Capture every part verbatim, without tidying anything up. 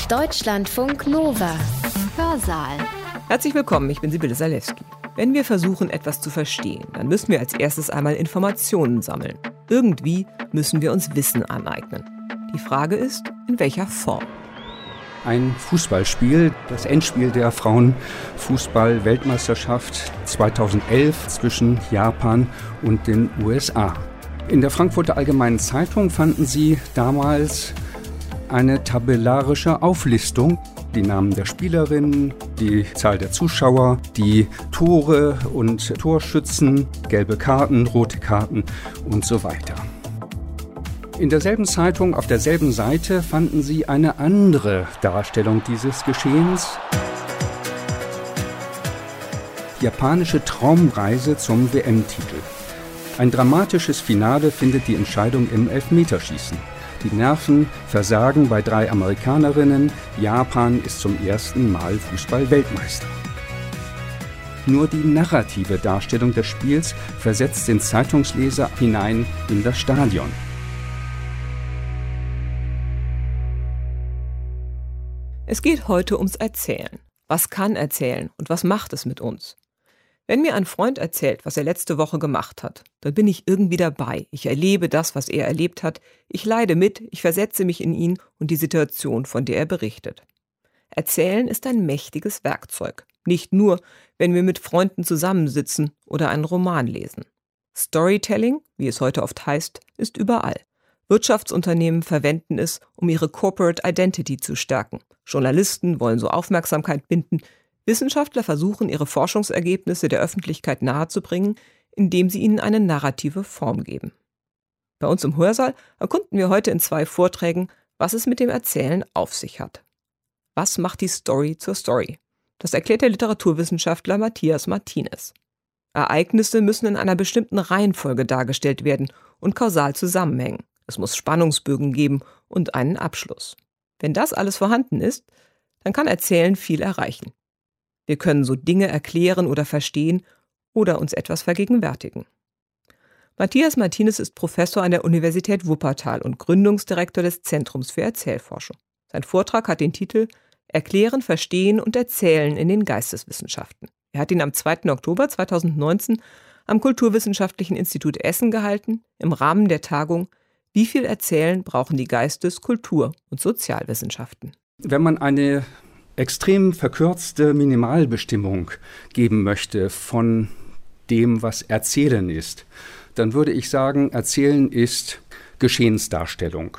Deutschlandfunk Nova. Hörsaal. Herzlich willkommen, ich bin Sibylle Salewski. Wenn wir versuchen, etwas zu verstehen, dann müssen wir als erstes einmal Informationen sammeln. Irgendwie müssen wir uns Wissen aneignen. Die Frage ist, in welcher Form? Ein Fußballspiel, das Endspiel der Frauenfußball-Weltmeisterschaft zweitausendelf zwischen Japan und den U S A. In der Frankfurter Allgemeinen Zeitung fanden Sie damals eine tabellarische Auflistung. Die Namen der Spielerinnen, die Zahl der Zuschauer, die Tore und Torschützen, gelbe Karten, rote Karten und so weiter. In derselben Zeitung, auf derselben Seite, fanden Sie eine andere Darstellung dieses Geschehens. Japanische Traumreise zum W M-Titel. Ein dramatisches Finale findet die Entscheidung im Elfmeterschießen. Die Nerven versagen bei drei Amerikanerinnen. Japan ist zum ersten Mal Fußball-Weltmeister. Nur die narrative Darstellung des Spiels versetzt den Zeitungsleser hinein in das Stadion. Es geht heute ums Erzählen. Was kann erzählen und was macht es mit uns? Wenn mir ein Freund erzählt, was er letzte Woche gemacht hat, dann bin ich irgendwie dabei. Ich erlebe das, was er erlebt hat. Ich leide mit, ich versetze mich in ihn und die Situation, von der er berichtet. Erzählen ist ein mächtiges Werkzeug. Nicht nur, wenn wir mit Freunden zusammensitzen oder einen Roman lesen. Storytelling, wie es heute oft heißt, ist überall. Wirtschaftsunternehmen verwenden es, um ihre Corporate Identity zu stärken. Journalisten wollen so Aufmerksamkeit binden. Wissenschaftler versuchen, ihre Forschungsergebnisse der Öffentlichkeit nahezubringen, indem sie ihnen eine narrative Form geben. Bei uns im Hörsaal erkunden wir heute in zwei Vorträgen, was es mit dem Erzählen auf sich hat. Was macht die Story zur Story? Das erklärt der Literaturwissenschaftler Matthias Martinez. Ereignisse müssen in einer bestimmten Reihenfolge dargestellt werden und kausal zusammenhängen. Es muss Spannungsbögen geben und einen Abschluss. Wenn das alles vorhanden ist, dann kann Erzählen viel erreichen. Wir können so Dinge erklären oder verstehen oder uns etwas vergegenwärtigen. Matthias Martinez ist Professor an der Universität Wuppertal und Gründungsdirektor des Zentrums für Erzählforschung. Sein Vortrag hat den Titel Erklären, Verstehen und Erzählen in den Geisteswissenschaften. Er hat ihn am zweiten Oktober zweitausendneunzehn am Kulturwissenschaftlichen Institut Essen gehalten, im Rahmen der Tagung Wie viel Erzählen brauchen die Geistes-, Kultur- und Sozialwissenschaften? Wenn man eine extrem verkürzte Minimalbestimmung geben möchte von dem, was Erzählen ist, dann würde ich sagen, Erzählen ist Geschehensdarstellung.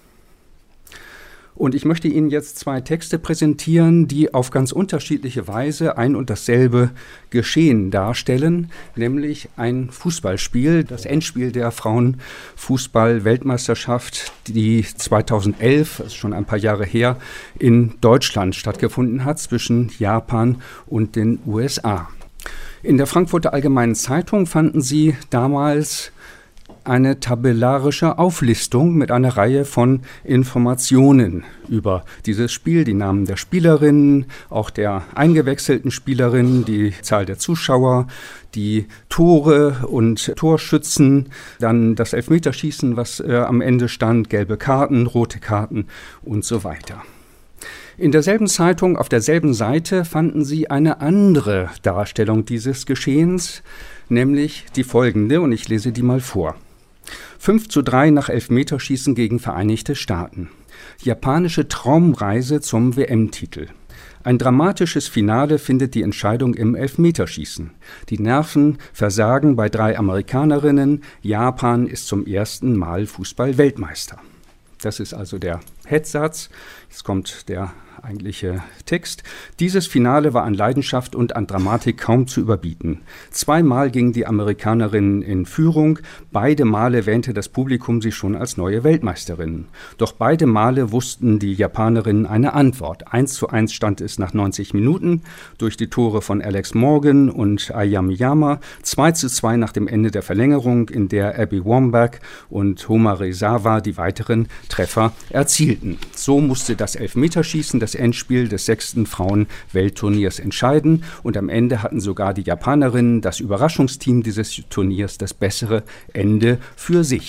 Und ich möchte Ihnen jetzt zwei Texte präsentieren, die auf ganz unterschiedliche Weise ein und dasselbe Geschehen darstellen, nämlich ein Fußballspiel, das Endspiel der Frauenfußball-Weltmeisterschaft, die zweitausendelf, das ist schon ein paar Jahre her, in Deutschland stattgefunden hat, zwischen Japan und den U S A. In der Frankfurter Allgemeinen Zeitung fanden Sie damals eine tabellarische Auflistung mit einer Reihe von Informationen über dieses Spiel, die Namen der Spielerinnen, auch der eingewechselten Spielerinnen, die Zahl der Zuschauer, die Tore und Torschützen, dann das Elfmeterschießen, was äh, am Ende stand, gelbe Karten, rote Karten und so weiter. In derselben Zeitung, auf derselben Seite, fanden Sie eine andere Darstellung dieses Geschehens, nämlich die folgende, und ich lese die mal vor. fünf zu drei nach Elfmeterschießen gegen Vereinigte Staaten. Japanische Traumreise zum W M-Titel. Ein dramatisches Finale findet die Entscheidung im Elfmeterschießen. Die Nerven versagen bei drei Amerikanerinnen. Japan ist zum ersten Mal Fußball-Weltmeister. Das ist also der Headsatz. Jetzt kommt der eigentliche Text. Dieses Finale war an Leidenschaft und an Dramatik kaum zu überbieten. Zweimal gingen die Amerikanerinnen in Führung. Beide Male wähnte das Publikum sie schon als neue Weltmeisterinnen. Doch beide Male wussten die Japanerinnen eine Antwort. eins zu eins stand es nach neunzig Minuten durch die Tore von Alex Morgan und Ayamiyama. zwei zu zwei nach dem Ende der Verlängerung, in der Abby Wambach und Homarezawa die weiteren Treffer erzielten. So musste das Elfmeterschießen das Endspiel des sechsten Frauen-Weltturniers entscheiden und am Ende hatten sogar die Japanerinnen, das Überraschungsteam dieses Turniers, das bessere Ende für sich.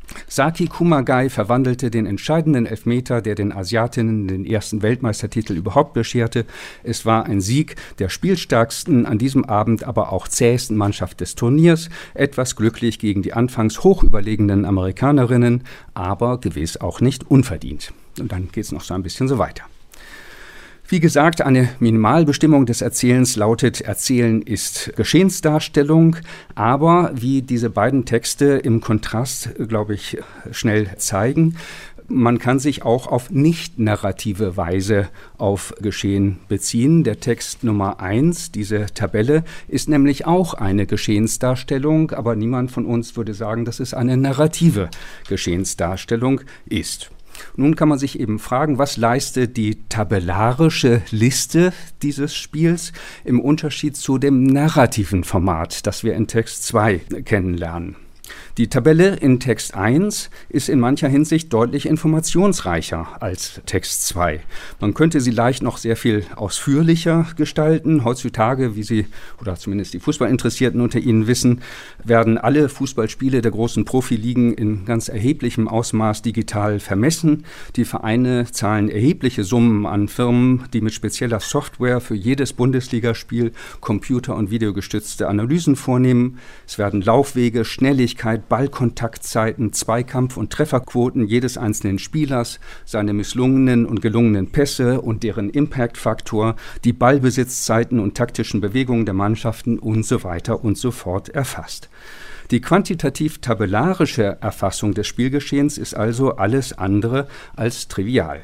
Saki Kumagai verwandelte den entscheidenden Elfmeter, der den Asiatinnen den ersten Weltmeistertitel überhaupt bescherte. Es war ein Sieg der spielstärksten, an diesem Abend aber auch zähesten Mannschaft des Turniers, etwas glücklich gegen die anfangs hochüberlegenen Amerikanerinnen, aber gewiss auch nicht unverdient. Und dann geht es noch so ein bisschen so weiter. Wie gesagt, eine Minimalbestimmung des Erzählens lautet, Erzählen ist Geschehensdarstellung, aber wie diese beiden Texte im Kontrast, glaube ich, schnell zeigen, man kann sich auch auf nicht narrative Weise auf Geschehen beziehen. Der Text Nummer eins, diese Tabelle, ist nämlich auch eine Geschehensdarstellung, aber niemand von uns würde sagen, dass es eine narrative Geschehensdarstellung ist. Nun kann man sich eben fragen, was leistet die tabellarische Liste dieses Spiels im Unterschied zu dem narrativen Format, das wir in Text zwei kennenlernen. Die Tabelle in Text eins ist in mancher Hinsicht deutlich informationsreicher als Text zwei. Man könnte sie leicht noch sehr viel ausführlicher gestalten. Heutzutage, wie Sie oder zumindest die Fußballinteressierten unter Ihnen wissen, werden alle Fußballspiele der großen Profiligen in ganz erheblichem Ausmaß digital vermessen. Die Vereine zahlen erhebliche Summen an Firmen, die mit spezieller Software für jedes Bundesligaspiel computer- und videogestützte Analysen vornehmen. Es werden Laufwege, Schnelligkeit, Ballkontaktzeiten, Zweikampf- und Trefferquoten jedes einzelnen Spielers, seine misslungenen und gelungenen Pässe und deren Impact-Faktor, die Ballbesitzzeiten und taktischen Bewegungen der Mannschaften und so weiter und so fort erfasst. Die quantitativ-tabellarische Erfassung des Spielgeschehens ist also alles andere als trivial.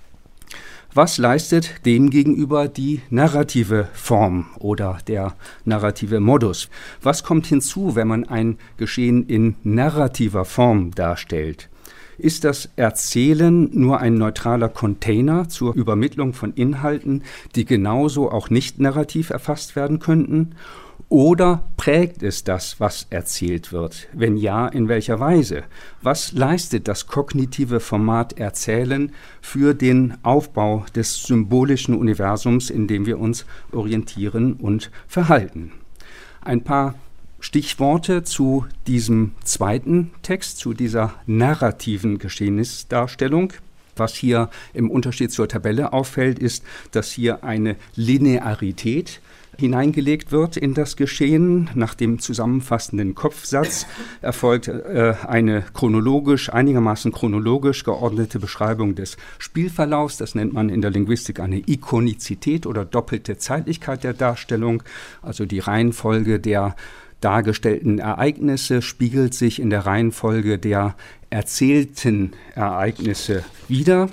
Was leistet demgegenüber die narrative Form oder der narrative Modus? Was kommt hinzu, wenn man ein Geschehen in narrativer Form darstellt? Ist das Erzählen nur ein neutraler Container zur Übermittlung von Inhalten, die genauso auch nicht narrativ erfasst werden könnten? Oder prägt es das, was erzählt wird? Wenn ja, in welcher Weise? Was leistet das kognitive Format Erzählen für den Aufbau des symbolischen Universums, in dem wir uns orientieren und verhalten? Ein paar Stichworte zu diesem zweiten Text, zu dieser narrativen Geschehnisdarstellung. Was hier im Unterschied zur Tabelle auffällt, ist, dass hier eine Linearität hineingelegt wird in das Geschehen. Nach dem zusammenfassenden Kopfsatz erfolgt äh, eine chronologisch, einigermaßen chronologisch geordnete Beschreibung des Spielverlaufs. Das nennt man in der Linguistik eine Ikonizität oder doppelte Zeitlichkeit der Darstellung. Also die Reihenfolge der dargestellten Ereignisse spiegelt sich in der Reihenfolge der erzählten Ereignisse wider.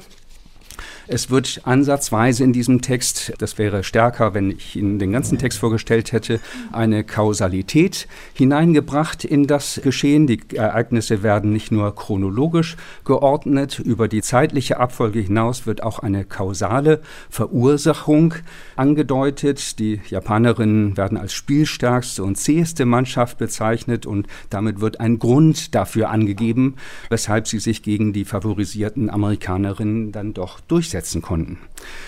Es wird ansatzweise in diesem Text, das wäre stärker, wenn ich Ihnen den ganzen Text vorgestellt hätte, eine Kausalität hineingebracht in das Geschehen. Die Ereignisse werden nicht nur chronologisch geordnet, über die zeitliche Abfolge hinaus wird auch eine kausale Verursachung angedeutet. Die Japanerinnen werden als spielstärkste und zäheste Mannschaft bezeichnet und damit wird ein Grund dafür angegeben, weshalb sie sich gegen die favorisierten Amerikanerinnen dann doch durchsetzen konnten.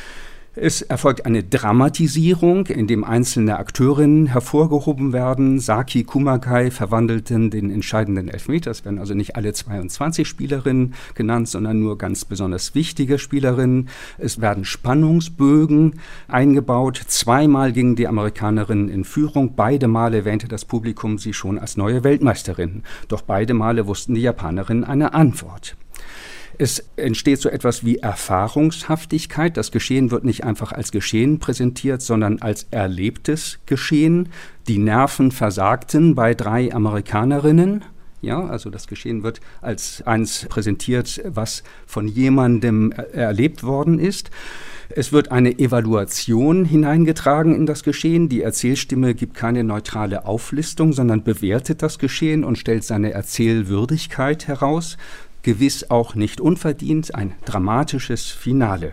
Es erfolgt eine Dramatisierung, in dem einzelne Akteurinnen hervorgehoben werden. Saki Kumagai verwandelten den entscheidenden Elfmeter. Es werden also nicht alle zweiundzwanzig Spielerinnen genannt, sondern nur ganz besonders wichtige Spielerinnen. Es werden Spannungsbögen eingebaut. Zweimal gingen die Amerikanerinnen in Führung. Beide Male wähnte das Publikum sie schon als neue Weltmeisterin. Doch beide Male wussten die Japanerinnen eine Antwort. Es entsteht so etwas wie Erfahrungshaftigkeit. Das Geschehen wird nicht einfach als Geschehen präsentiert, sondern als erlebtes Geschehen. Die Nerven versagten bei drei Amerikanerinnen. Ja, also das Geschehen wird als eins präsentiert, was von jemandem erlebt worden ist. Es wird eine Evaluation hineingetragen in das Geschehen. Die Erzählstimme gibt keine neutrale Auflistung, sondern bewertet das Geschehen und stellt seine Erzählwürdigkeit heraus. Gewiss auch nicht unverdient, ein dramatisches Finale.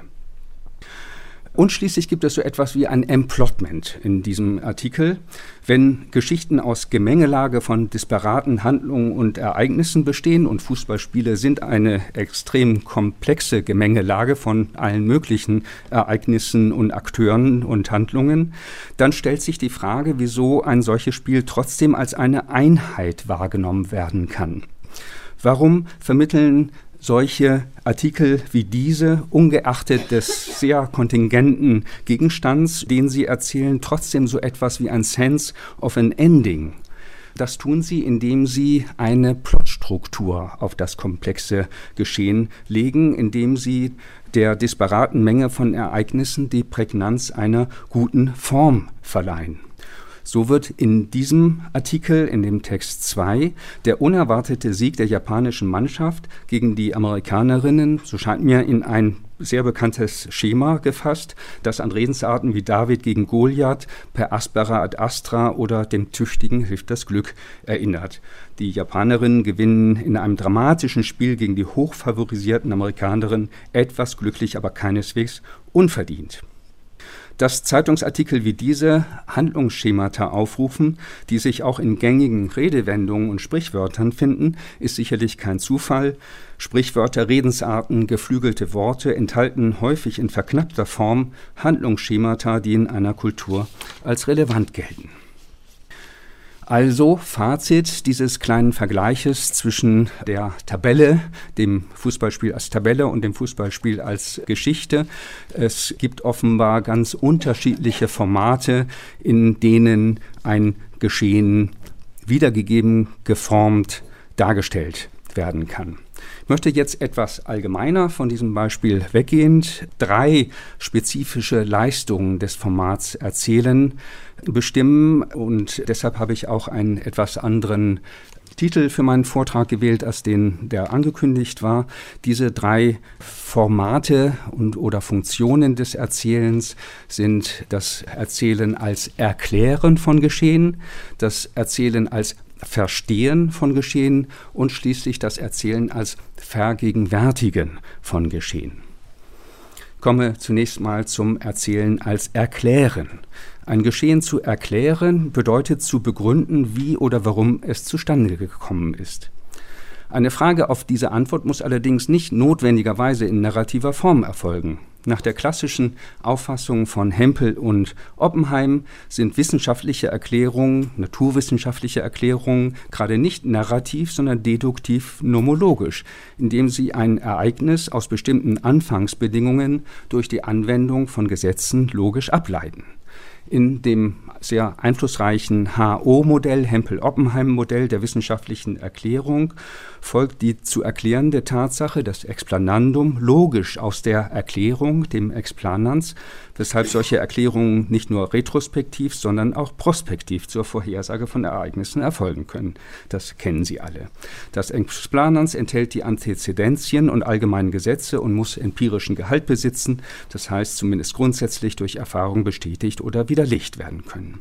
Und schließlich gibt es so etwas wie ein Emplotment in diesem Artikel. Wenn Geschichten aus Gemengelage von disparaten Handlungen und Ereignissen bestehen und Fußballspiele sind eine extrem komplexe Gemengelage von allen möglichen Ereignissen und Akteuren und Handlungen, dann stellt sich die Frage, wieso ein solches Spiel trotzdem als eine Einheit wahrgenommen werden kann. Warum vermitteln solche Artikel wie diese, ungeachtet des sehr kontingenten Gegenstands, den sie erzählen, trotzdem so etwas wie ein Sense of an Ending? Das tun sie, indem sie eine Plotstruktur auf das komplexe Geschehen legen, indem sie der disparaten Menge von Ereignissen die Prägnanz einer guten Form verleihen. So wird in diesem Artikel, in dem Text zwei, der unerwartete Sieg der japanischen Mannschaft gegen die Amerikanerinnen, so scheint mir, in ein sehr bekanntes Schema gefasst, das an Redensarten wie David gegen Goliath, per aspera ad astra oder dem Tüchtigen hilft das Glück erinnert. Die Japanerinnen gewinnen in einem dramatischen Spiel gegen die hochfavorisierten Amerikanerinnen etwas glücklich, aber keineswegs unverdient. Dass Zeitungsartikel wie diese Handlungsschemata aufrufen, die sich auch in gängigen Redewendungen und Sprichwörtern finden, ist sicherlich kein Zufall. Sprichwörter, Redensarten, geflügelte Worte enthalten häufig in verknappter Form Handlungsschemata, die in einer Kultur als relevant gelten. Also Fazit dieses kleinen Vergleiches zwischen der Tabelle, dem Fußballspiel als Tabelle und dem Fußballspiel als Geschichte. Es gibt offenbar ganz unterschiedliche Formate, in denen ein Geschehen wiedergegeben, geformt, dargestellt werden kann. Ich möchte jetzt etwas allgemeiner von diesem Beispiel weggehend drei spezifische Leistungen des Formats erzählen, bestimmen, und deshalb habe ich auch einen etwas anderen Titel für meinen Vortrag gewählt, als den, der angekündigt war. Diese drei Formate und oder Funktionen des Erzählens sind das Erzählen als Erklären von Geschehen, das Erzählen als Verstehen von Geschehen und schließlich das Erzählen als Vergegenwärtigen von Geschehen. Ich komme zunächst mal zum Erzählen als Erklären. Ein Geschehen zu erklären bedeutet zu begründen, wie oder warum es zustande gekommen ist. Eine Frage auf diese Antwort muss allerdings nicht notwendigerweise in narrativer Form erfolgen. Nach der klassischen Auffassung von Hempel und Oppenheim sind wissenschaftliche Erklärungen, naturwissenschaftliche Erklärungen gerade nicht narrativ, sondern deduktiv nomologisch, indem sie ein Ereignis aus bestimmten Anfangsbedingungen durch die Anwendung von Gesetzen logisch ableiten. In dem sehr einflussreichen H O-Modell, Hempel-Oppenheim-Modell der wissenschaftlichen Erklärung, folgt die zu erklärende Tatsache, das Explanandum, logisch aus der Erklärung, dem Explanans, weshalb solche Erklärungen nicht nur retrospektiv, sondern auch prospektiv zur Vorhersage von Ereignissen erfolgen können. Das kennen Sie alle. Das Explanans enthält die Antezedenzien und allgemeinen Gesetze und muss empirischen Gehalt besitzen, das heißt zumindest grundsätzlich durch Erfahrung bestätigt oder widerlegt werden können.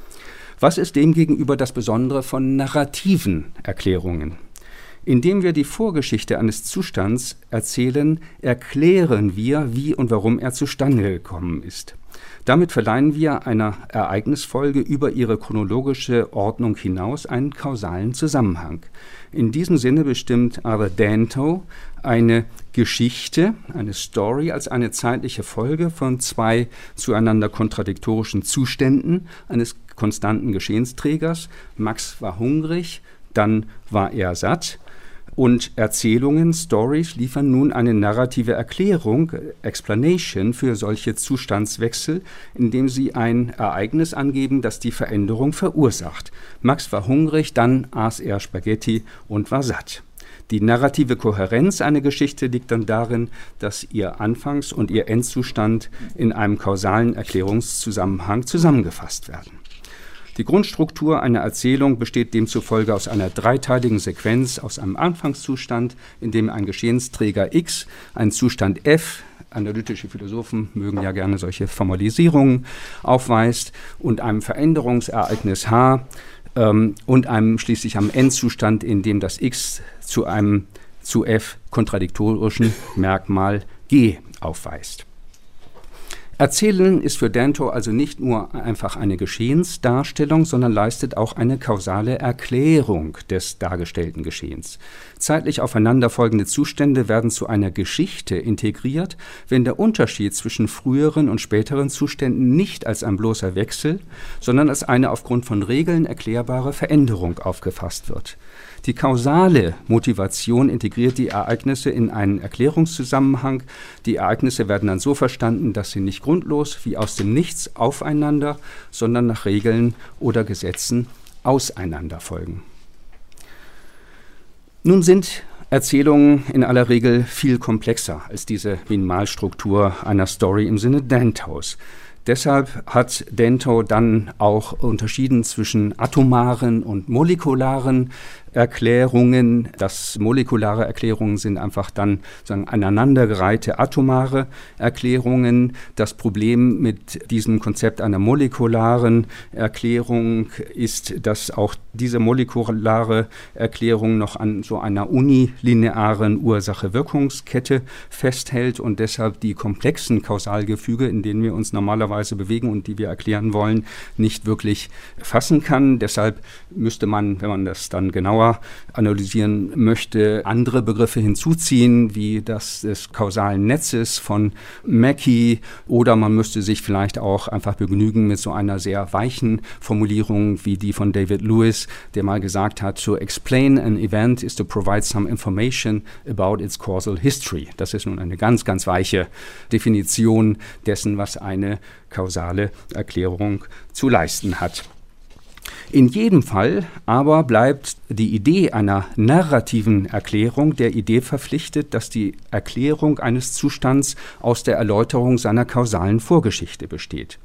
Was ist demgegenüber das Besondere von narrativen Erklärungen? Indem wir die Vorgeschichte eines Zustands erzählen, erklären wir, wie und warum er zustande gekommen ist. Damit verleihen wir einer Ereignisfolge über ihre chronologische Ordnung hinaus einen kausalen Zusammenhang. In diesem Sinne bestimmt Arthur Danto eine Geschichte, eine Story als eine zeitliche Folge von zwei zueinander kontradiktorischen Zuständen eines konstanten Geschehensträgers. Max war hungrig, dann war er satt. Und Erzählungen, Stories liefern nun eine narrative Erklärung, Explanation für solche Zustandswechsel, indem sie ein Ereignis angeben, das die Veränderung verursacht. Max war hungrig, dann aß er Spaghetti und war satt. Die narrative Kohärenz einer Geschichte liegt dann darin, dass ihr Anfangs- und ihr Endzustand in einem kausalen Erklärungszusammenhang zusammengefasst werden. Die Grundstruktur einer Erzählung besteht demzufolge aus einer dreiteiligen Sequenz, aus einem Anfangszustand, in dem ein Geschehensträger X, einen Zustand F, analytische Philosophen mögen ja gerne solche Formalisierungen, aufweist, und einem Veränderungsereignis H ähm, und einem schließlich am Endzustand, in dem das X zu einem zu F kontradiktorischen Merkmal G aufweist. Erzählen ist für Danto also nicht nur einfach eine Geschehensdarstellung, sondern leistet auch eine kausale Erklärung des dargestellten Geschehens. Zeitlich aufeinanderfolgende Zustände werden zu einer Geschichte integriert, wenn der Unterschied zwischen früheren und späteren Zuständen nicht als ein bloßer Wechsel, sondern als eine aufgrund von Regeln erklärbare Veränderung aufgefasst wird. Die kausale Motivation integriert die Ereignisse in einen Erklärungszusammenhang. Die Ereignisse werden dann so verstanden, dass sie nicht grundlos wie aus dem Nichts aufeinander, sondern nach Regeln oder Gesetzen auseinander folgen. Nun sind Erzählungen in aller Regel viel komplexer als diese Minimalstruktur einer Story im Sinne Dantos. Deshalb hat Danto dann auch unterschieden zwischen atomaren und molekularen Erklärungen. Das molekulare Erklärungen sind einfach dann sagen, aneinandergereihte atomare Erklärungen. Das Problem mit diesem Konzept einer molekularen Erklärung ist, dass auch diese molekulare Erklärung noch an so einer unilinearen Ursache-Wirkungskette festhält und deshalb die komplexen Kausalgefüge, in denen wir uns normalerweise bewegen und die wir erklären wollen, nicht wirklich fassen kann. Deshalb müsste man, wenn man das dann genauer analysieren möchte, andere Begriffe hinzuziehen, wie das des kausalen Netzes von Mackey, oder man müsste sich vielleicht auch einfach begnügen mit so einer sehr weichen Formulierung wie die von David Lewis, der mal gesagt hat, to explain an event is to provide some information about its causal history. Das ist nun eine ganz, ganz weiche Definition dessen, was eine kausale Erklärung zu leisten hat. In jedem Fall aber bleibt die Idee einer narrativen Erklärung der Idee verpflichtet, dass die Erklärung eines Zustands aus der Erläuterung seiner kausalen Vorgeschichte besteht.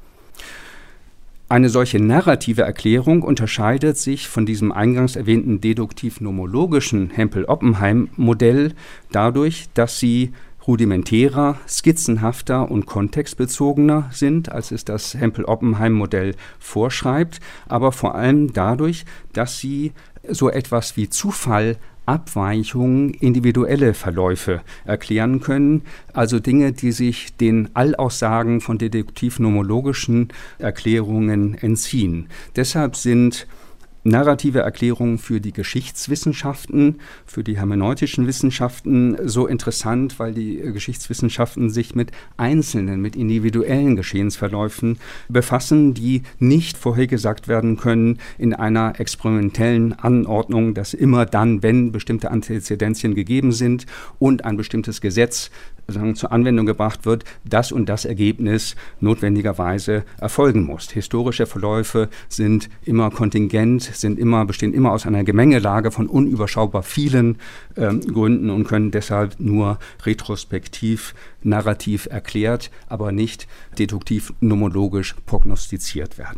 Eine solche narrative Erklärung unterscheidet sich von diesem eingangs erwähnten deduktiv-nomologischen Hempel-Oppenheim-Modell dadurch, dass sie rudimentärer, skizzenhafter und kontextbezogener sind, als es das Hempel-Oppenheim-Modell vorschreibt, aber vor allem dadurch, dass sie so etwas wie Zufall, Abweichungen, individuelle Verläufe erklären können, also Dinge, die sich den Allaussagen von deduktiv-nomologischen Erklärungen entziehen. Deshalb sind narrative Erklärungen für die Geschichtswissenschaften, für die hermeneutischen Wissenschaften so interessant, weil die Geschichtswissenschaften sich mit einzelnen, mit individuellen Geschehensverläufen befassen, die nicht vorhergesagt werden können in einer experimentellen Anordnung, dass immer dann, wenn bestimmte Antezedenzien gegeben sind und ein bestimmtes Gesetz sagen, zur Anwendung gebracht wird, das und das Ergebnis notwendigerweise erfolgen muss. Historische Verläufe sind immer kontingent, sind immer, bestehen immer aus einer Gemengelage von unüberschaubar vielen ähm, Gründen und können deshalb nur retrospektiv, narrativ erklärt, aber nicht deduktiv-nomologisch prognostiziert werden.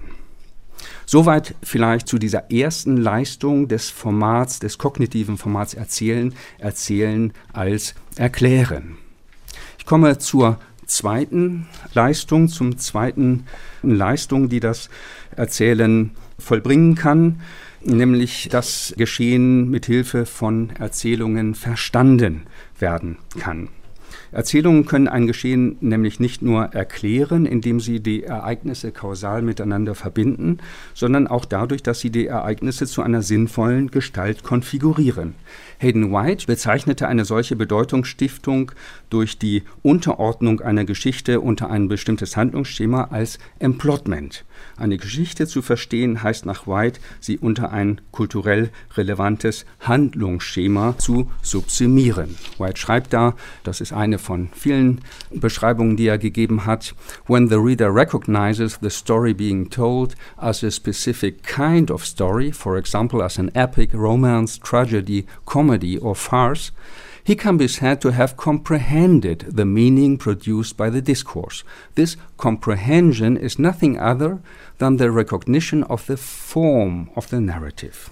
Soweit vielleicht zu dieser ersten Leistung des Formats, des kognitiven Formats Erzählen, Erzählen als Erklären. Ich komme zur zweiten Leistung, zum zweiten Leistung, die das Erzählen vollbringen kann, nämlich das Geschehen mit Hilfe von Erzählungen verstanden werden kann. Erzählungen können ein Geschehen nämlich nicht nur erklären, indem sie die Ereignisse kausal miteinander verbinden, sondern auch dadurch, dass sie die Ereignisse zu einer sinnvollen Gestalt konfigurieren. Hayden White bezeichnete eine solche Bedeutungsstiftung durch die Unterordnung einer Geschichte unter ein bestimmtes Handlungsschema als Emplotment. Eine Geschichte zu verstehen heißt nach White, sie unter ein kulturell relevantes Handlungsschema zu subsumieren. White schreibt da, das ist eine von vielen Beschreibungen, die er gegeben hat, when the reader recognizes the story being told as a specific kind of story, for example as an epic, romance, tragedy, comedy or farce, he can be said to have comprehended the meaning produced by the discourse. This comprehension is nothing other than the recognition of the form of the narrative.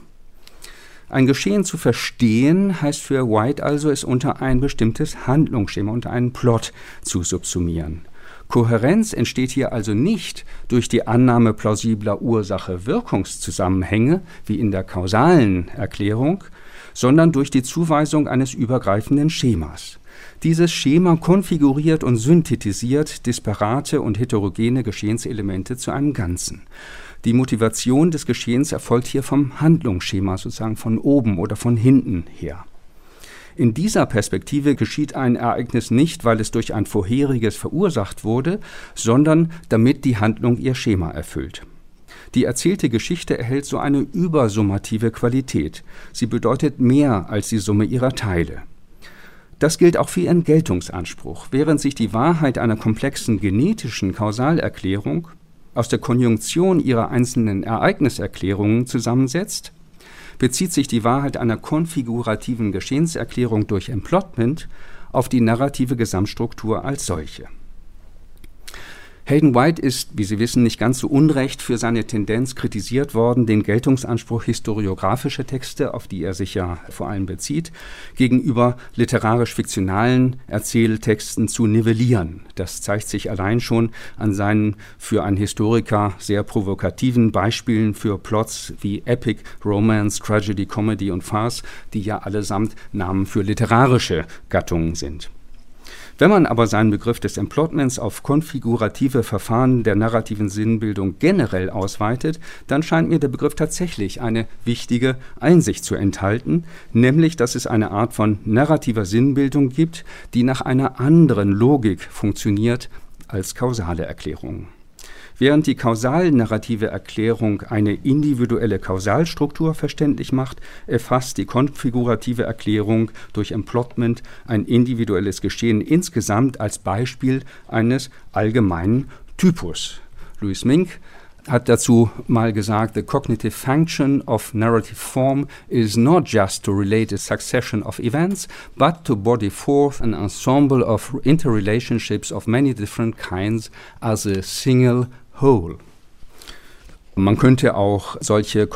Ein Geschehen zu verstehen heißt für White also, es unter ein bestimmtes Handlungsschema, unter einen Plot zu subsumieren. Kohärenz entsteht hier also nicht durch die Annahme plausibler Ursache-Wirkungszusammenhänge, wie in der kausalen Erklärung, sondern durch die Zuweisung eines übergreifenden Schemas. Dieses Schema konfiguriert und synthetisiert disparate und heterogene Geschehenselemente zu einem Ganzen. Die Motivation des Geschehens erfolgt hier vom Handlungsschema, sozusagen von oben oder von hinten her. In dieser Perspektive geschieht ein Ereignis nicht, weil es durch ein vorheriges verursacht wurde, sondern damit die Handlung ihr Schema erfüllt. Die erzählte Geschichte erhält so eine übersummative Qualität. Sie bedeutet mehr als die Summe ihrer Teile. Das gilt auch für ihren Geltungsanspruch. Während sich die Wahrheit einer komplexen genetischen Kausalerklärung aus der Konjunktion ihrer einzelnen Ereigniserklärungen zusammensetzt, bezieht sich die Wahrheit einer konfigurativen Geschehenserklärung durch Emplotment auf die narrative Gesamtstruktur als solche. Hayden White ist, wie Sie wissen, nicht ganz so unrecht für seine Tendenz kritisiert worden, den Geltungsanspruch historiografischer Texte, auf die er sich ja vor allem bezieht, gegenüber literarisch-fiktionalen Erzähltexten zu nivellieren. Das zeigt sich allein schon an seinen für einen Historiker sehr provokativen Beispielen für Plots wie Epic, Romance, Tragedy, Comedy und Farce, die ja allesamt Namen für literarische Gattungen sind. Wenn man aber seinen Begriff des Emplotments auf konfigurative Verfahren der narrativen Sinnbildung generell ausweitet, dann scheint mir der Begriff tatsächlich eine wichtige Einsicht zu enthalten, nämlich, dass es eine Art von narrativer Sinnbildung gibt, die nach einer anderen Logik funktioniert als kausale Erklärungen. Während die kausal-narrative Erklärung eine individuelle Kausalstruktur verständlich macht, erfasst die konfigurative Erklärung durch Emplotment ein individuelles Geschehen insgesamt als Beispiel eines allgemeinen Typus. Louis Mink hat dazu mal gesagt, the cognitive function of narrative form is not just to relate a succession of events, but to body forth an ensemble of interrelationships of many different kinds as a single whole. Man könnte auch solche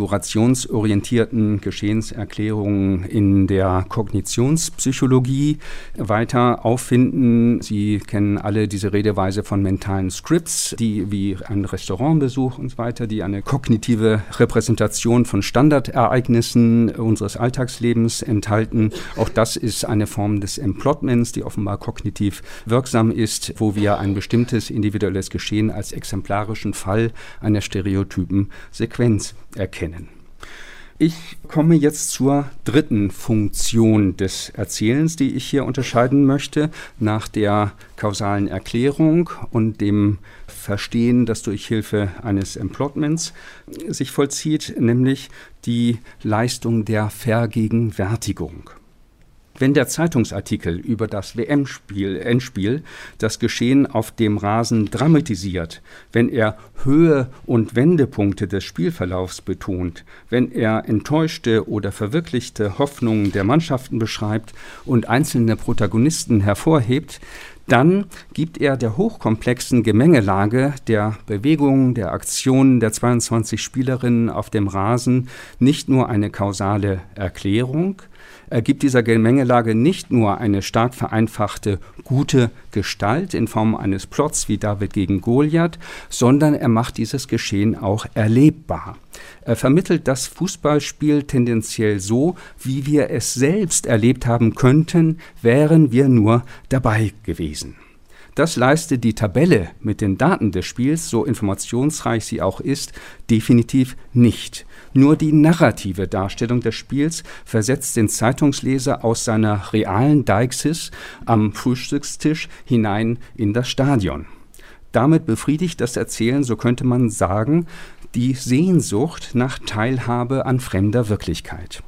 konfigurationsorientierten Geschehenserklärungen in der Kognitionspsychologie weiter auffinden. Sie kennen alle diese Redeweise von mentalen Scripts, die wie ein Restaurantbesuch und so weiter, die eine kognitive Repräsentation von Standardereignissen unseres Alltagslebens enthalten. Auch das ist eine Form des Emplotments, die offenbar kognitiv wirksam ist, wo wir ein bestimmtes individuelles Geschehen als exemplarischen Fall einer Stereotypen Sequenz erkennen. Ich komme jetzt zur dritten Funktion des Erzählens, die ich hier unterscheiden möchte, nach der kausalen Erklärung und dem Verstehen, das durch Hilfe eines Emplotments sich vollzieht, nämlich die Leistung der Vergegenwärtigung. Wenn der Zeitungsartikel über das W M-Spiel, Endspiel, das Geschehen auf dem Rasen dramatisiert, wenn er Höhe- und Wendepunkte des Spielverlaufs betont, wenn er enttäuschte oder verwirklichte Hoffnungen der Mannschaften beschreibt und einzelne Protagonisten hervorhebt, dann gibt er der hochkomplexen Gemengelage der Bewegungen, der Aktionen der zweiundzwanzig Spielerinnen auf dem Rasen nicht nur eine kausale Erklärung, er gibt dieser Gemengelage nicht nur eine stark vereinfachte, gute Gestalt in Form eines Plots wie David gegen Goliath, sondern er macht dieses Geschehen auch erlebbar. Er vermittelt das Fußballspiel tendenziell so, wie wir es selbst erlebt haben könnten, wären wir nur dabei gewesen. Das leistet die Tabelle mit den Daten des Spiels, so informationsreich sie auch ist, definitiv nicht. Nur die narrative Darstellung des Spiels versetzt den Zeitungsleser aus seiner realen Deixis am Frühstückstisch hinein in das Stadion. Damit befriedigt das Erzählen, so könnte man sagen, die Sehnsucht nach Teilhabe an fremder Wirklichkeit.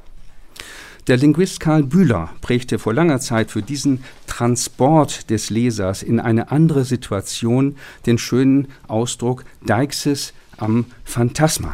Der Linguist Karl Bühler prägte vor langer Zeit für diesen Transport des Lesers in eine andere Situation den schönen Ausdruck Deixis am Phantasma.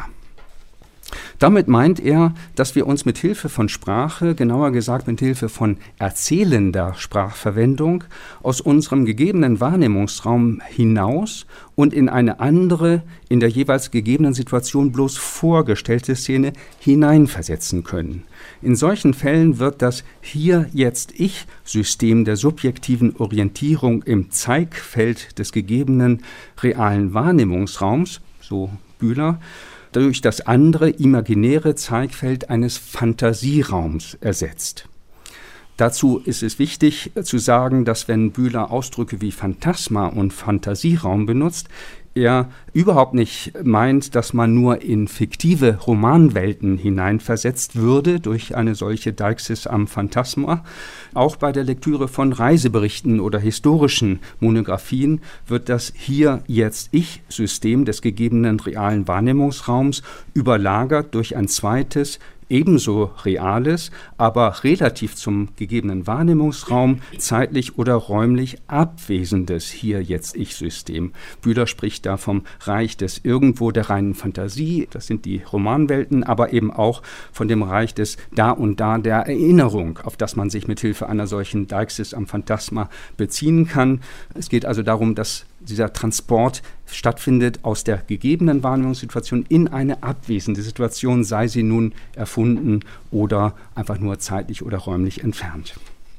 Damit meint er, dass wir uns mit Hilfe von Sprache, genauer gesagt mit Hilfe von erzählender Sprachverwendung, aus unserem gegebenen Wahrnehmungsraum hinaus und in eine andere, in der jeweils gegebenen Situation bloß vorgestellte Szene hineinversetzen können. In solchen Fällen wird das Hier-Jetzt-Ich-System der subjektiven Orientierung im Zeigfeld des gegebenen realen Wahrnehmungsraums, so Bühler, durch das andere imaginäre Zeigfeld eines Fantasieraums ersetzt. Dazu ist es wichtig zu sagen, dass wenn Bühler Ausdrücke wie Phantasma und Fantasieraum benutzt, er überhaupt nicht meint, dass man nur in fiktive Romanwelten hineinversetzt würde durch eine solche Deixis am Phantasma. Auch bei der Lektüre von Reiseberichten oder historischen Monographien wird das Hier-Jetzt-Ich-System des gegebenen realen Wahrnehmungsraums überlagert durch ein zweites, ebenso reales, aber relativ zum gegebenen Wahrnehmungsraum zeitlich oder räumlich abwesendes Hier-Jetzt-Ich-System. Bühler spricht da vom Reich des Irgendwo, der reinen Fantasie, das sind die Romanwelten, aber eben auch von dem Reich des Da und Da der Erinnerung, auf das man sich mit Hilfe einer solchen Deixis am Phantasma beziehen kann. Es geht also darum, dass dieser Transport stattfindet aus der gegebenen Wahrnehmungssituation in eine abwesende Situation, sei sie nun erfunden oder einfach nur zeitlich oder räumlich entfernt.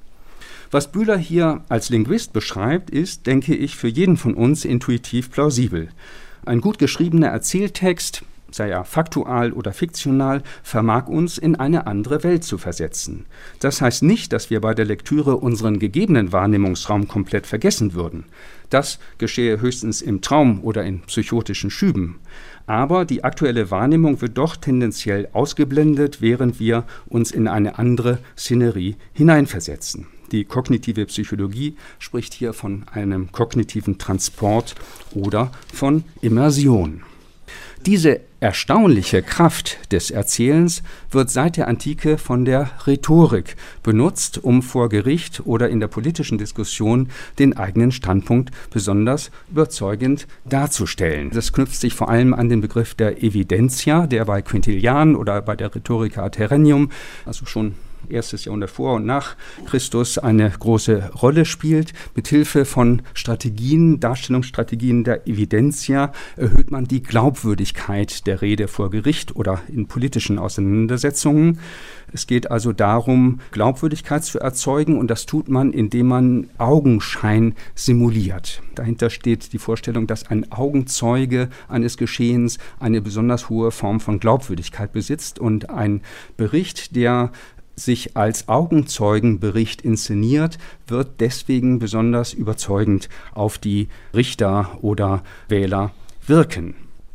Was Bühler hier als Linguist beschreibt, ist, denke ich, für jeden von uns intuitiv plausibel. Ein gut geschriebener Erzähltext, sei er faktual oder fiktional, vermag uns in eine andere Welt zu versetzen. Das heißt nicht, dass wir bei der Lektüre unseren gegebenen Wahrnehmungsraum komplett vergessen würden. Das geschehe höchstens im Traum oder in psychotischen Schüben. Aber die aktuelle Wahrnehmung wird doch tendenziell ausgeblendet, während wir uns in eine andere Szenerie hineinversetzen. Die kognitive Psychologie spricht hier von einem kognitiven Transport oder von Immersion. Diese erstaunliche Kraft des Erzählens wird seit der Antike von der Rhetorik benutzt, um vor Gericht oder in der politischen Diskussion den eigenen Standpunkt besonders überzeugend darzustellen. Das knüpft sich vor allem an den Begriff der Evidentia, der bei Quintilian oder bei der Rhetorica ad Herennium, also schon erstes Jahrhundert vor und nach Christus, eine große Rolle spielt. Mithilfe von Strategien, Darstellungsstrategien der Evidentia erhöht man die Glaubwürdigkeit der Rede vor Gericht oder in politischen Auseinandersetzungen. Es geht also darum, Glaubwürdigkeit zu erzeugen, und das tut man, indem man Augenschein simuliert. Dahinter steht die Vorstellung, dass ein Augenzeuge eines Geschehens eine besonders hohe Form von Glaubwürdigkeit besitzt, und ein Bericht, der sich als Augenzeugenbericht inszeniert, wird deswegen besonders überzeugend auf die Richter oder Wähler wirken.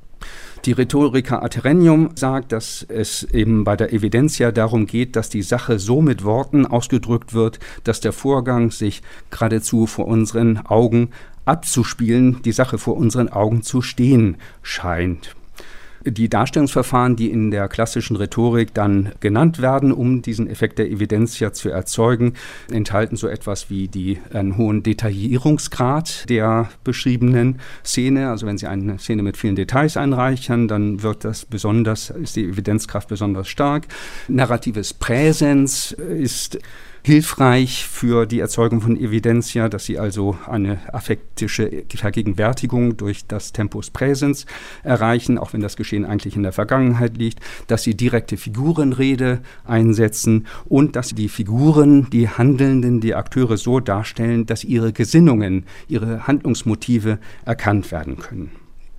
Die Rhetorica ad Herennium sagt, dass es eben bei der Evidentia darum geht, dass die Sache so mit Worten ausgedrückt wird, dass der Vorgang sich geradezu vor unseren Augen abzuspielen, die Sache vor unseren Augen zu stehen scheint. Die Darstellungsverfahren, die in der klassischen Rhetorik dann genannt werden, um diesen Effekt der Evidentia zu erzeugen, enthalten so etwas wie die, einen hohen Detaillierungsgrad der beschriebenen Szene. Also wenn Sie eine Szene mit vielen Details einreichern, dann wird das besonders, ist die Evidenzkraft besonders stark. Narratives Präsens ist hilfreich für die Erzeugung von Evidentia, dass sie also eine affektische Vergegenwärtigung durch das Tempus Präsens erreichen, auch wenn das Geschehen eigentlich in der Vergangenheit liegt, dass sie direkte Figurenrede einsetzen und dass sie die Figuren, die Handelnden, die Akteure so darstellen, dass ihre Gesinnungen, ihre Handlungsmotive erkannt werden können.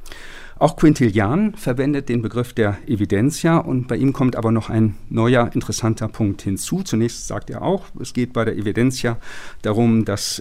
Auch Quintilian verwendet den Begriff der Evidentia, und bei ihm kommt aber noch ein neuer, interessanter Punkt hinzu. Zunächst sagt er auch, es geht bei der Evidentia darum, dass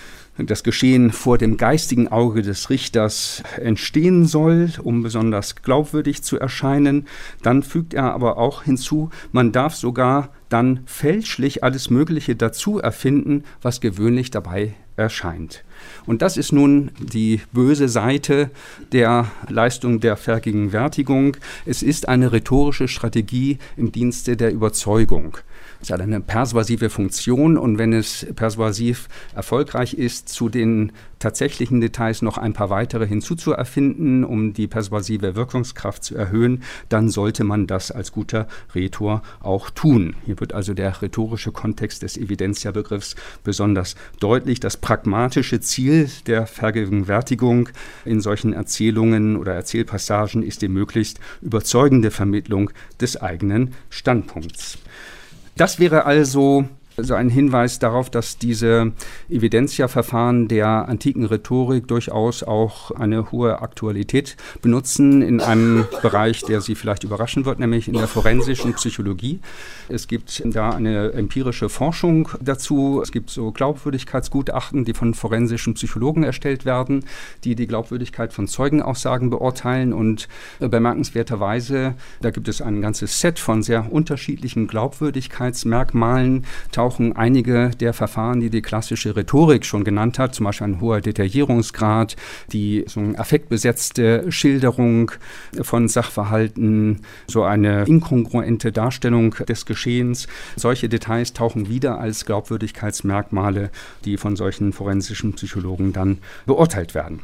das Geschehen vor dem geistigen Auge des Richters entstehen soll, um besonders glaubwürdig zu erscheinen. Dann fügt er aber auch hinzu, man darf sogar dann fälschlich alles Mögliche dazu erfinden, was gewöhnlich dabei erscheint. Und das ist nun die böse Seite der Leistung der Vergegenwärtigung. Es ist eine rhetorische Strategie im Dienste der Überzeugung. Es hat eine persuasive Funktion, und wenn es persuasiv erfolgreich ist, zu den tatsächlichen Details noch ein paar weitere hinzuzuerfinden, um die persuasive Wirkungskraft zu erhöhen, dann sollte man das als guter Rhetor auch tun. Hier wird also der rhetorische Kontext des Evidentia-Begriffs besonders deutlich. Das pragmatische Ziel der Vergegenwärtigung in solchen Erzählungen oder Erzählpassagen ist die möglichst überzeugende Vermittlung des eigenen Standpunkts. Das wäre also Also ein Hinweis darauf, dass diese Evidentia-Verfahren der antiken Rhetorik durchaus auch eine hohe Aktualität benutzen in einem Bereich, der Sie vielleicht überraschen wird, nämlich in der forensischen Psychologie. Es gibt da eine empirische Forschung dazu. Es gibt so Glaubwürdigkeitsgutachten, die von forensischen Psychologen erstellt werden, die die Glaubwürdigkeit von Zeugenaussagen beurteilen. Und bemerkenswerterweise, da gibt es ein ganzes Set von sehr unterschiedlichen Glaubwürdigkeitsmerkmalen, tauchen einige der Verfahren, die die klassische Rhetorik schon genannt hat, zum Beispiel ein hoher Detaillierungsgrad, die so eine affektbesetzte Schilderung von Sachverhalten, so eine inkongruente Darstellung des Geschehens. Solche Details tauchen wieder als Glaubwürdigkeitsmerkmale, die von solchen forensischen Psychologen dann beurteilt werden.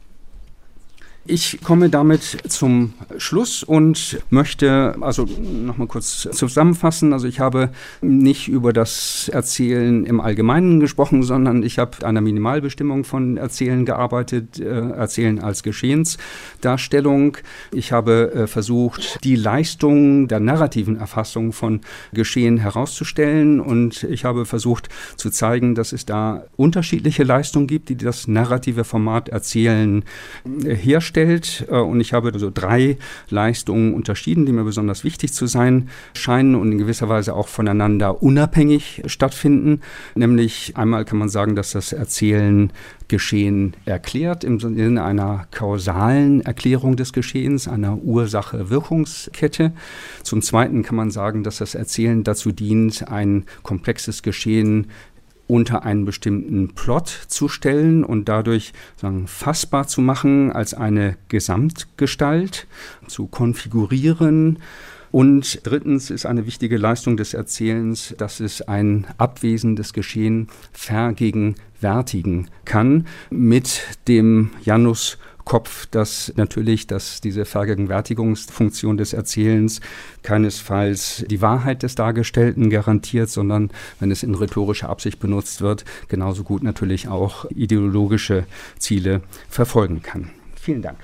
Ich komme damit zum Schluss und möchte also nochmal kurz zusammenfassen. Also ich habe nicht über das Erzählen im Allgemeinen gesprochen, sondern ich habe einer Minimalbestimmung von Erzählen gearbeitet, äh, Erzählen als Geschehensdarstellung. Ich habe äh, versucht, die Leistung der narrativen Erfassung von Geschehen herauszustellen und ich habe versucht zu zeigen, dass es da unterschiedliche Leistungen gibt, die das narrative Format Erzählen äh, herstellen. Und ich habe also drei Leistungen unterschieden, die mir besonders wichtig zu sein scheinen und in gewisser Weise auch voneinander unabhängig stattfinden. Nämlich einmal kann man sagen, dass das Erzählen Geschehen erklärt, im Sinne einer kausalen Erklärung des Geschehens, einer Ursache-Wirkungskette. Zum Zweiten kann man sagen, dass das Erzählen dazu dient, ein komplexes Geschehen unter einen bestimmten Plot zu stellen und dadurch sagen, fassbar zu machen als eine Gesamtgestalt, zu konfigurieren. Und drittens ist eine wichtige Leistung des Erzählens, dass es ein abwesendes Geschehen vergegenwärtigen kann mit dem Janus Kopf, dass natürlich, dass diese Vergegenwärtigungsfunktion des Erzählens keinesfalls die Wahrheit des Dargestellten garantiert, sondern wenn es in rhetorischer Absicht benutzt wird, genauso gut natürlich auch ideologische Ziele verfolgen kann. Vielen Dank.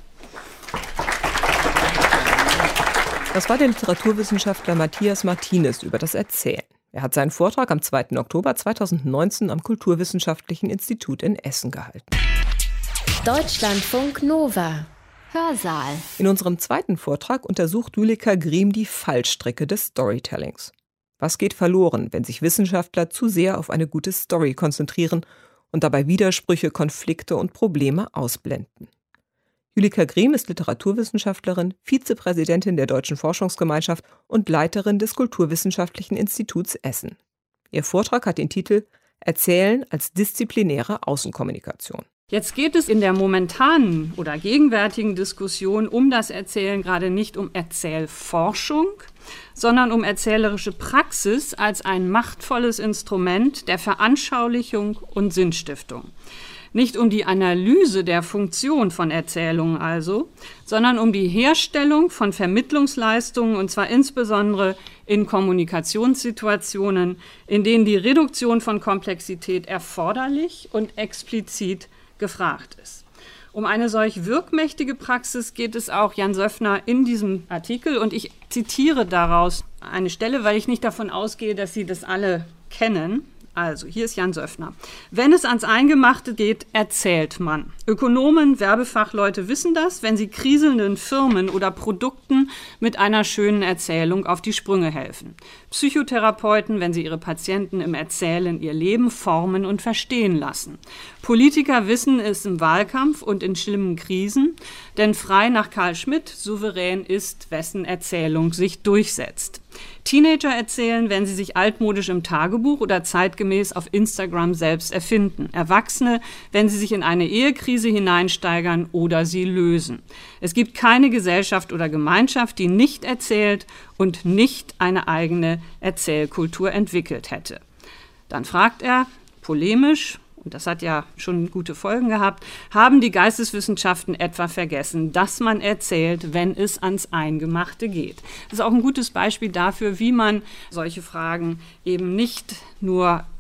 Das war der Literaturwissenschaftler Matthias Martinez über das Erzählen. Er hat seinen Vortrag am zweiten Oktober zweitausendneunzehn am Kulturwissenschaftlichen Institut in Essen gehalten. Deutschlandfunk Nova. Hörsaal. In unserem zweiten Vortrag untersucht Julika Griem die Fallstricke des Storytellings. Was geht verloren, wenn sich Wissenschaftler zu sehr auf eine gute Story konzentrieren und dabei Widersprüche, Konflikte und Probleme ausblenden? Julika Griem ist Literaturwissenschaftlerin, Vizepräsidentin der Deutschen Forschungsgemeinschaft und Leiterin des Kulturwissenschaftlichen Instituts Essen. Ihr Vortrag hat den Titel »Erzählen als disziplinäre Außenkommunikation«. Jetzt geht es in der momentanen oder gegenwärtigen Diskussion um das Erzählen gerade nicht um Erzählforschung, sondern um erzählerische Praxis als ein machtvolles Instrument der Veranschaulichung und Sinnstiftung. Nicht um die Analyse der Funktion von Erzählungen also, sondern um die Herstellung von Vermittlungsleistungen, und zwar insbesondere in Kommunikationssituationen, in denen die Reduktion von Komplexität erforderlich und explizit gefragt ist. Um eine solch wirkmächtige Praxis geht es auch Jan Söffner in diesem Artikel und ich zitiere daraus eine Stelle, weil ich nicht davon ausgehe, dass Sie das alle kennen. Also, hier ist Jan Söffner. Wenn es ans Eingemachte geht, erzählt man. Ökonomen, Werbefachleute wissen das, wenn sie kriselnden Firmen oder Produkten mit einer schönen Erzählung auf die Sprünge helfen. Psychotherapeuten, wenn sie ihre Patienten im Erzählen ihr Leben formen und verstehen lassen. Politiker wissen es im Wahlkampf und in schlimmen Krisen, denn frei nach Carl Schmitt, souverän ist, wessen Erzählung sich durchsetzt. Teenager erzählen, wenn sie sich altmodisch im Tagebuch oder zeitgemäß auf Instagram selbst erfinden. Erwachsene, wenn sie sich in eine Ehekrise hineinsteigern oder sie lösen. Es gibt keine Gesellschaft oder Gemeinschaft, die nicht erzählt und nicht eine eigene Erzählkultur entwickelt hätte. Dann fragt er, polemisch, und das hat ja schon gute Folgen gehabt, haben die Geisteswissenschaften etwa vergessen, dass man erzählt, wenn es ans Eingemachte geht. Das ist auch ein gutes Beispiel dafür, wie man solche Fragen eben nicht nur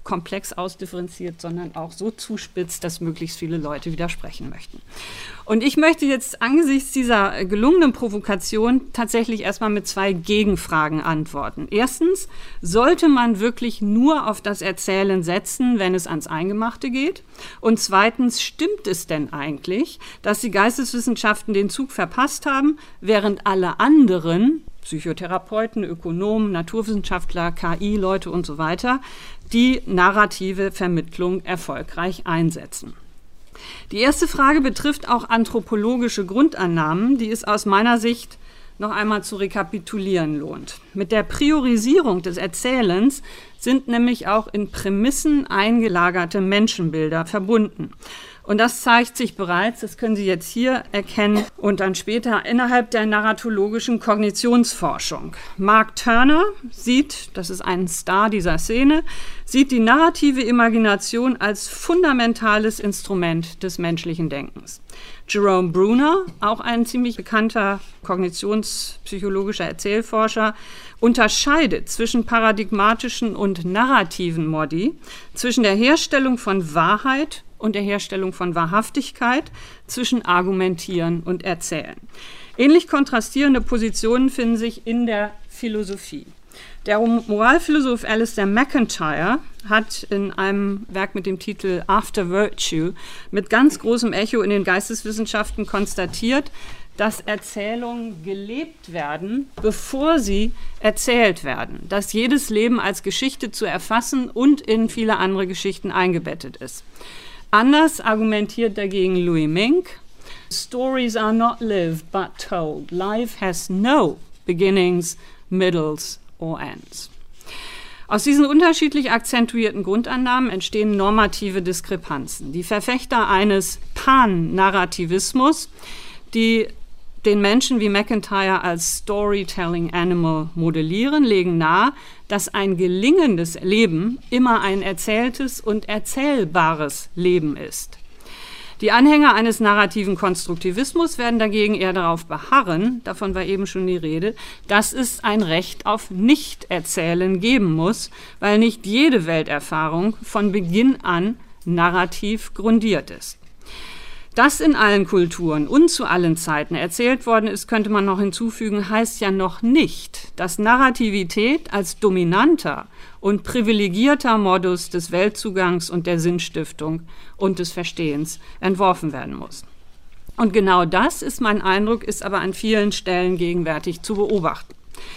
komplex ausdifferenziert, sondern auch so zuspitzt, dass möglichst viele Leute widersprechen möchten. Und ich möchte jetzt angesichts dieser gelungenen Provokation tatsächlich erstmal mit zwei Gegenfragen antworten. Erstens, sollte man wirklich nur auf das Erzählen setzen, wenn es ans Eingemachte geht? Und zweitens, stimmt es denn eigentlich, dass die Geisteswissenschaften den Zug verpasst haben, während alle anderen, Psychotherapeuten, Ökonomen, Naturwissenschaftler, K I-Leute und so weiter, die narrative Vermittlung erfolgreich einsetzen? Die erste Frage betrifft auch anthropologische Grundannahmen, die es aus meiner Sicht noch einmal zu rekapitulieren lohnt. Mit der Priorisierung des Erzählens sind nämlich auch in Prämissen eingelagerte Menschenbilder verbunden. Und das zeigt sich bereits, das können Sie jetzt hier erkennen und dann später innerhalb der narratologischen Kognitionsforschung. Mark Turner sieht, das ist ein Star dieser Szene, sieht die narrative Imagination als fundamentales Instrument des menschlichen Denkens. Jerome Bruner, auch ein ziemlich bekannter kognitionspsychologischer Erzählforscher, unterscheidet zwischen paradigmatischen und narrativen Modi, zwischen der Herstellung von Wahrheit und der Herstellung von Wahrhaftigkeit, zwischen Argumentieren und Erzählen. Ähnlich kontrastierende Positionen finden sich in der Philosophie. Der Moralphilosoph Alistair MacIntyre hat in einem Werk mit dem Titel After Virtue mit ganz großem Echo in den Geisteswissenschaften konstatiert, dass Erzählungen gelebt werden, bevor sie erzählt werden, dass jedes Leben als Geschichte zu erfassen und in viele andere Geschichten eingebettet ist. Anders argumentiert dagegen Louis Mink: Stories are not lived but told. Life has no beginnings, middles or ends. Aus diesen unterschiedlich akzentuierten Grundannahmen entstehen normative Diskrepanzen. Die Verfechter eines Pan-Narrativismus, die den Menschen wie MacIntyre als Storytelling Animal modellieren, legen nahe, dass ein gelingendes Leben immer ein erzähltes und erzählbares Leben ist. Die Anhänger eines narrativen Konstruktivismus werden dagegen eher darauf beharren, davon war eben schon die Rede, dass es ein Recht auf Nicht-Erzählen geben muss, weil nicht jede Welterfahrung von Beginn an narrativ grundiert ist. Dass in allen Kulturen und zu allen Zeiten erzählt worden ist, könnte man noch hinzufügen, heißt ja noch nicht, dass Narrativität als dominanter und privilegierter Modus des Weltzugangs und der Sinnstiftung und des Verstehens entworfen werden muss. Und genau das, ist mein Eindruck, ist aber an vielen Stellen gegenwärtig zu beobachten.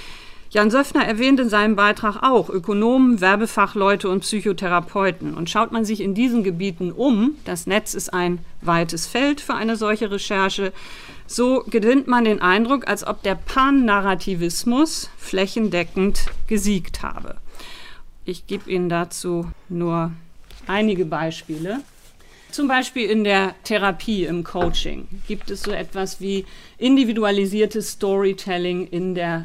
Jan Söffner erwähnt in seinem Beitrag auch Ökonomen, Werbefachleute und Psychotherapeuten. Und schaut man sich in diesen Gebieten um, das Netz ist ein weites Feld für eine solche Recherche, so gewinnt man den Eindruck, als ob der Pan-Narrativismus flächendeckend gesiegt habe. Ich gebe Ihnen dazu nur einige Beispiele. Zum Beispiel in der Therapie, im Coaching, gibt es so etwas wie individualisiertes Storytelling in der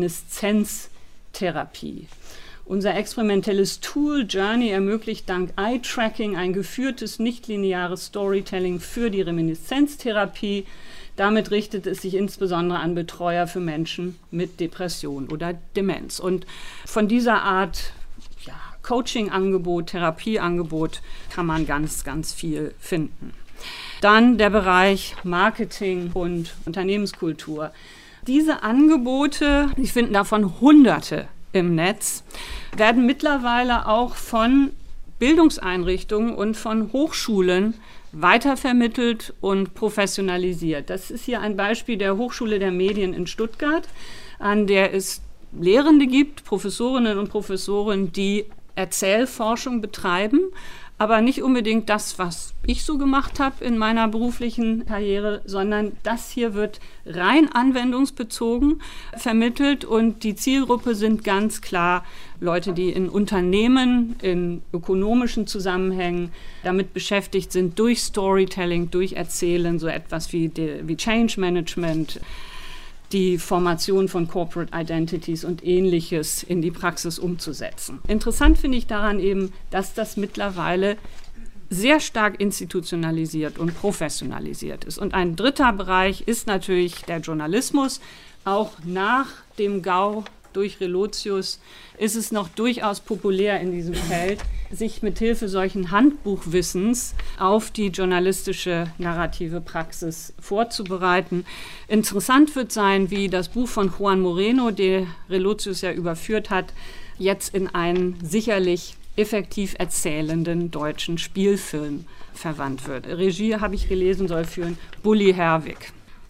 Reminiszenztherapie. Unser experimentelles Tool Journey ermöglicht dank Eye-Tracking ein geführtes, nichtlineares Storytelling für die Reminiszenztherapie. Damit richtet es sich insbesondere an Betreuer für Menschen mit Depression oder Demenz. Und von dieser Art Coaching-Angebot, Therapieangebot kann man ganz, ganz viel finden. Dann der Bereich Marketing und Unternehmenskultur. Diese Angebote, ich finde davon Hunderte im Netz, werden mittlerweile auch von Bildungseinrichtungen und von Hochschulen weitervermittelt und professionalisiert. Das ist hier ein Beispiel der Hochschule der Medien in Stuttgart, an der es Lehrende gibt, Professorinnen und Professoren, die Erzählforschung betreiben, aber nicht unbedingt das, was ich so gemacht habe in meiner beruflichen Karriere, sondern das hier wird rein anwendungsbezogen vermittelt und die Zielgruppe sind ganz klar Leute, die in Unternehmen, in ökonomischen Zusammenhängen damit beschäftigt sind, durch Storytelling, durch Erzählen, so etwas wie, wie Change Management, die Formation von Corporate Identities und Ähnliches in die Praxis umzusetzen. Interessant finde ich daran eben, dass das mittlerweile sehr stark institutionalisiert und professionalisiert ist. Und ein dritter Bereich ist natürlich der Journalismus. Auch nach dem Gau durch Relotius ist es noch durchaus populär in diesem Feld, sich mit Hilfe solchen Handbuchwissens auf die journalistische narrative Praxis vorzubereiten. Interessant wird sein, wie das Buch von Juan Moreno, den Relotius ja überführt hat, jetzt in einen sicherlich effektiv erzählenden deutschen Spielfilm verwandt wird. Regie, habe ich gelesen, soll führen Bully Herwig.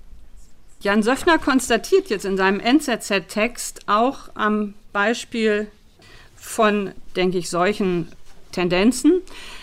Jan Söffner konstatiert jetzt in seinem N Z Z-Text auch am Beispiel von, denke ich, solchen Tendenzen,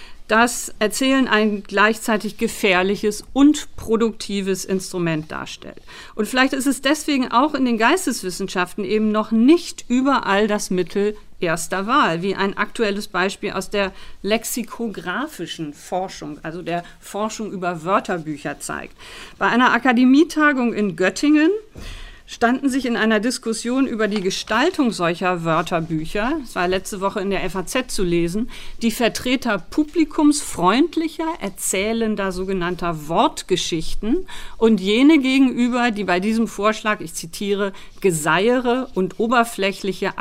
dass Erzählen ein gleichzeitig gefährliches und produktives Instrument darstellt. Und vielleicht ist es deswegen auch in den Geisteswissenschaften eben noch nicht überall das Mittel erster Wahl, wie ein aktuelles Beispiel aus der lexikographischen Forschung, also der Forschung über Wörterbücher zeigt. Bei einer Akademietagung in Göttingen standen sich in einer Diskussion über die Gestaltung solcher Wörterbücher, das war letzte Woche in der F A Z zu lesen, die Vertreter publikumsfreundlicher, erzählender sogenannter Wortgeschichten und jene gegenüber, die bei diesem Vorschlag, ich zitiere, Geseiere und oberflächliche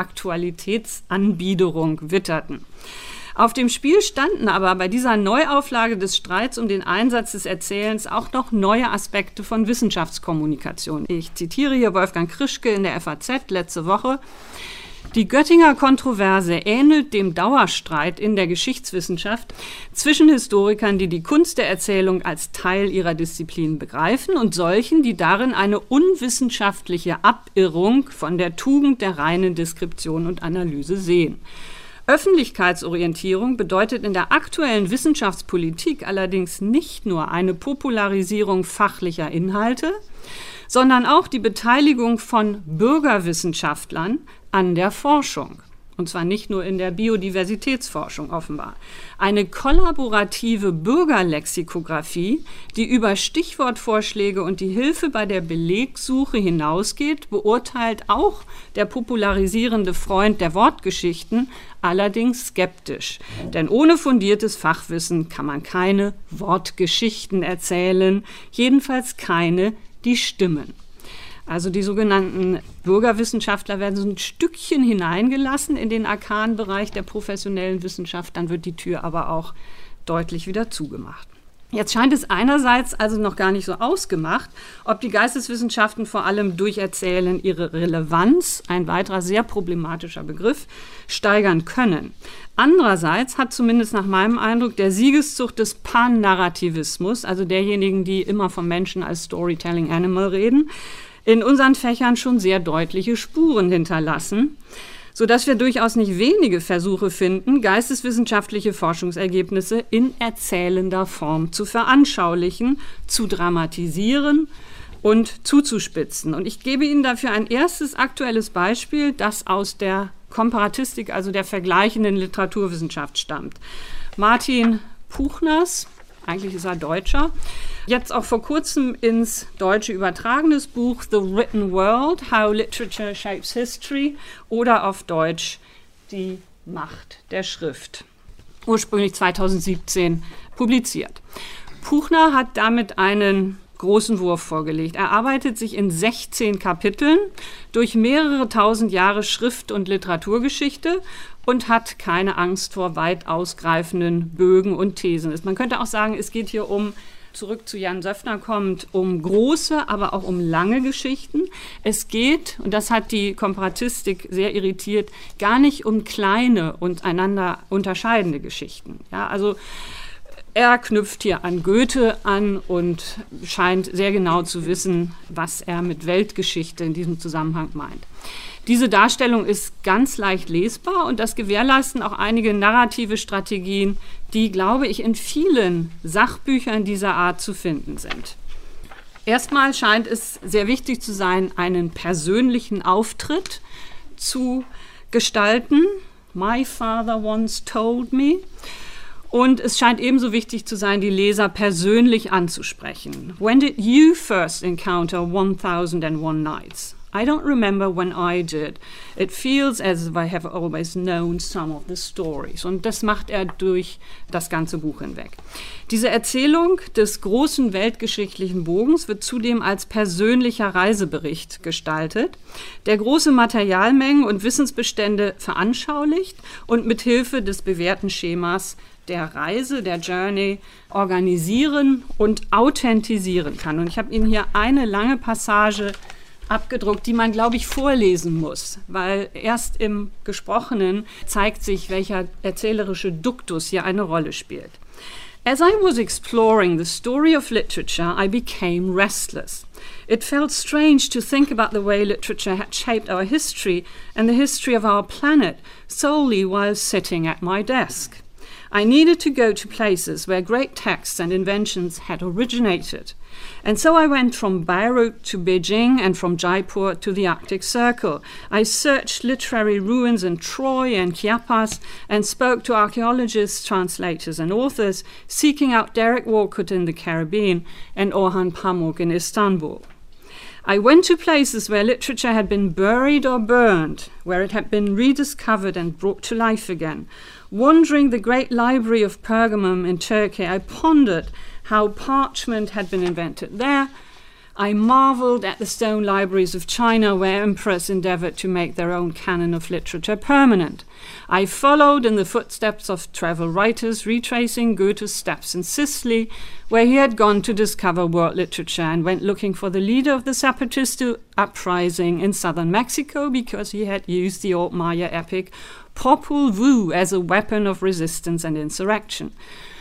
Aktualitätsanbiederung witterten. Auf dem Spiel standen aber bei dieser Neuauflage des Streits um den Einsatz des Erzählens auch noch neue Aspekte von Wissenschaftskommunikation. Ich zitiere hier Wolfgang Krischke in der F A Z letzte Woche. Die Göttinger Kontroverse ähnelt dem Dauerstreit in der Geschichtswissenschaft zwischen Historikern, die die Kunst der Erzählung als Teil ihrer Disziplin begreifen, und solchen, die darin eine unwissenschaftliche Abirrung von der Tugend der reinen Deskription und Analyse sehen. Öffentlichkeitsorientierung bedeutet in der aktuellen Wissenschaftspolitik allerdings nicht nur eine Popularisierung fachlicher Inhalte, sondern auch die Beteiligung von Bürgerwissenschaftlern an der Forschung. Und zwar nicht nur in der Biodiversitätsforschung offenbar. Eine kollaborative Bürgerlexikographie, die über Stichwortvorschläge und die Hilfe bei der Belegsuche hinausgeht, beurteilt auch der popularisierende Freund der Wortgeschichten allerdings skeptisch. Denn ohne fundiertes Fachwissen kann man keine Wortgeschichten erzählen, jedenfalls keine, die stimmen. Also die sogenannten Bürgerwissenschaftler werden so ein Stückchen hineingelassen in den arkanen Bereich der professionellen Wissenschaft, dann wird die Tür aber auch deutlich wieder zugemacht. Jetzt scheint es einerseits also noch gar nicht so ausgemacht, ob die Geisteswissenschaften vor allem durch Erzählen ihre Relevanz, ein weiterer sehr problematischer Begriff, steigern können. Andererseits hat zumindest nach meinem Eindruck der Siegeszug des Pan-Narrativismus, also derjenigen, die immer vom Menschen als Storytelling Animal reden, in unseren Fächern schon sehr deutliche Spuren hinterlassen, sodass wir durchaus nicht wenige Versuche finden, geisteswissenschaftliche Forschungsergebnisse in erzählender Form zu veranschaulichen, zu dramatisieren und zuzuspitzen. Und ich gebe Ihnen dafür ein erstes aktuelles Beispiel, das aus der Komparatistik, also der vergleichenden Literaturwissenschaft stammt. Martin Puchners, eigentlich ist er Deutscher, jetzt auch vor kurzem ins Deutsche übertragenes Buch The Written World, How Literature Shapes History, oder auf Deutsch Die Macht der Schrift, ursprünglich zweitausendsiebzehn publiziert. Puchner hat damit einen großen Wurf vorgelegt. Er arbeitet sich in sechzehn Kapiteln durch mehrere tausend Jahre Schrift- und Literaturgeschichte und hat keine Angst vor weit ausgreifenden Bögen und Thesen. Man könnte auch sagen, es geht hier um, zurück zu Jan Söffner kommt, um große, aber auch um lange Geschichten. Es geht, und das hat die Komparatistik sehr irritiert, gar nicht um kleine und einander unterscheidende Geschichten. Ja, also er knüpft hier an Goethe an und scheint sehr genau zu wissen, was er mit Weltgeschichte in diesem Zusammenhang meint. Diese Darstellung ist ganz leicht lesbar und das gewährleisten auch einige narrative Strategien, die, glaube ich, in vielen Sachbüchern dieser Art zu finden sind. Erstmal scheint es sehr wichtig zu sein, einen persönlichen Auftritt zu gestalten. My father once told me. Und es scheint ebenso wichtig zu sein, die Leser persönlich anzusprechen. When did you first encounter one thousand and one Nights? I don't remember when I did. It feels as if I have always known some of the stories. Und das macht er durch das ganze Buch hinweg. Diese Erzählung des großen weltgeschichtlichen Bogens wird zudem als persönlicher Reisebericht gestaltet, der große Materialmengen und Wissensbestände veranschaulicht und mit Hilfe des bewährten Schemas der Reise, der Journey, organisieren und authentisieren kann. Und ich habe Ihnen hier eine lange Passage abgedruckt, die man, glaube ich, vorlesen muss, weil erst im Gesprochenen zeigt sich, welcher erzählerische Duktus hier eine Rolle spielt. As I was exploring the story of literature, I became restless. It felt strange to think about the way literature had shaped our history and the history of our planet solely while sitting at my desk. I needed to go to places where great texts and inventions had originated. And so I went from Beirut to Beijing and from Jaipur to the Arctic Circle. I searched literary ruins in Troy and Chiapas and spoke to archaeologists, translators and authors, seeking out Derek Walcott in the Caribbean and Orhan Pamuk in Istanbul. I went to places where literature had been buried or burned, where it had been rediscovered and brought to life again. Wandering the great library of Pergamum in Turkey, I pondered how parchment had been invented there. I marveled at the stone libraries of China, where emperors endeavored to make their own canon of literature permanent. I followed in the footsteps of travel writers, retracing Goethe's steps in Sicily, where he had gone to discover world literature, and went looking for the leader of the Zapatista uprising in southern Mexico because he had used the old Maya epic Popol Vuh as a weapon of resistance and insurrection.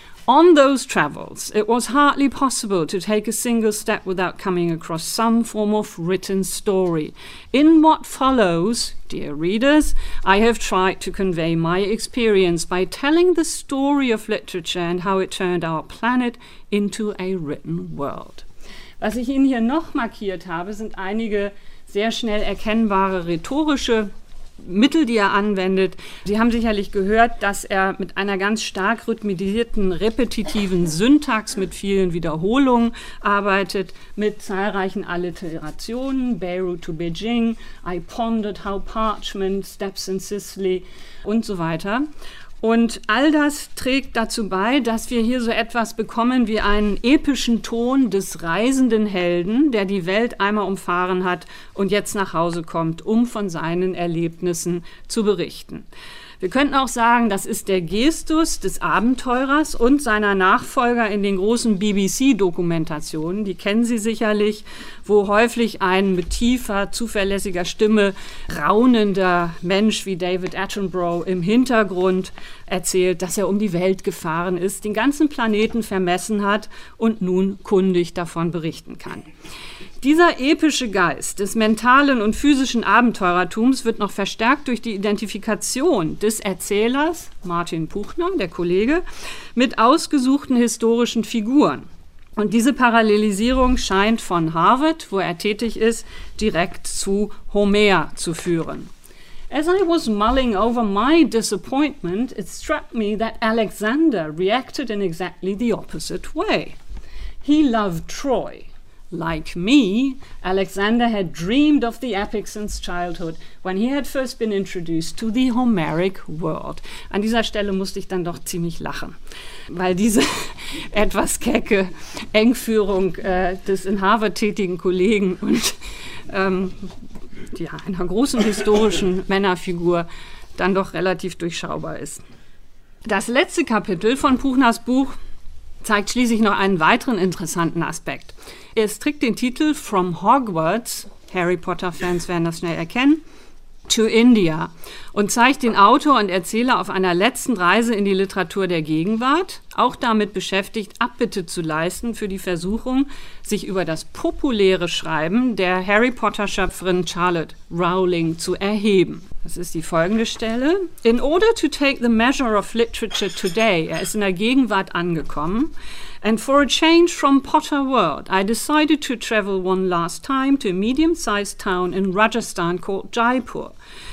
On those travels, it was hardly possible to take a single step without coming across some form of written story. In what follows, dear readers, I have tried to convey my experience by telling the story of literature and how it turned our planet into a written world. Was ich Ihnen hier noch markiert habe, sind einige sehr schnell erkennbare rhetorische Mittel, die er anwendet. Sie haben sicherlich gehört, dass er mit einer ganz stark rhythmisierten, repetitiven Syntax mit vielen Wiederholungen arbeitet, mit zahlreichen Alliterationen, Beirut to Beijing, I pondered how parchment, steps in Sicily und so weiter. Und all das trägt dazu bei, dass wir hier so etwas bekommen wie einen epischen Ton des reisenden Helden, der die Welt einmal umfahren hat und jetzt nach Hause kommt, um von seinen Erlebnissen zu berichten. Wir könnten auch sagen, das ist der Gestus des Abenteurers und seiner Nachfolger in den großen B B C-Dokumentationen. Die kennen Sie sicherlich, wo häufig ein mit tiefer, zuverlässiger Stimme raunender Mensch wie David Attenborough im Hintergrund erzählt, dass er um die Welt gefahren ist, den ganzen Planeten vermessen hat und nun kundig davon berichten kann. Dieser epische Geist des mentalen und physischen Abenteurertums wird noch verstärkt durch die Identifikation des Erzählers, Martin Puchner, der Kollege, mit ausgesuchten historischen Figuren. Und diese Parallelisierung scheint von Harvard, wo er tätig ist, direkt zu Homer zu führen. As I was mulling over my disappointment, it struck me that Alexander reacted in exactly the opposite way. He loved Troy. Like me, Alexander had dreamed of the epic since childhood, when he had first been introduced to the Homeric world. An dieser Stelle musste ich dann doch ziemlich lachen, weil diese etwas kecke Engführung äh, des in Harvard tätigen Kollegen und ähm, ja, einer großen historischen Männerfigur dann doch relativ durchschaubar ist. Das letzte Kapitel von Puchners Buch zeigt schließlich noch einen weiteren interessanten Aspekt. Es trägt den Titel From Hogwarts, Harry Potter-Fans werden das schnell erkennen, to India und zeigt den Autor und Erzähler auf einer letzten Reise in die Literatur der Gegenwart, auch damit beschäftigt, Abbitte zu leisten für die Versuchung, sich über das populäre Schreiben der Harry Potter-Schöpferin Charlotte Rowling zu erheben. Das ist die folgende Stelle. In order to take the measure of literature today, er ist in der Gegenwart angekommen, and for a change from Potter world, I decided to travel one last time to a medium-sized town in Rajasthan called Jaipur.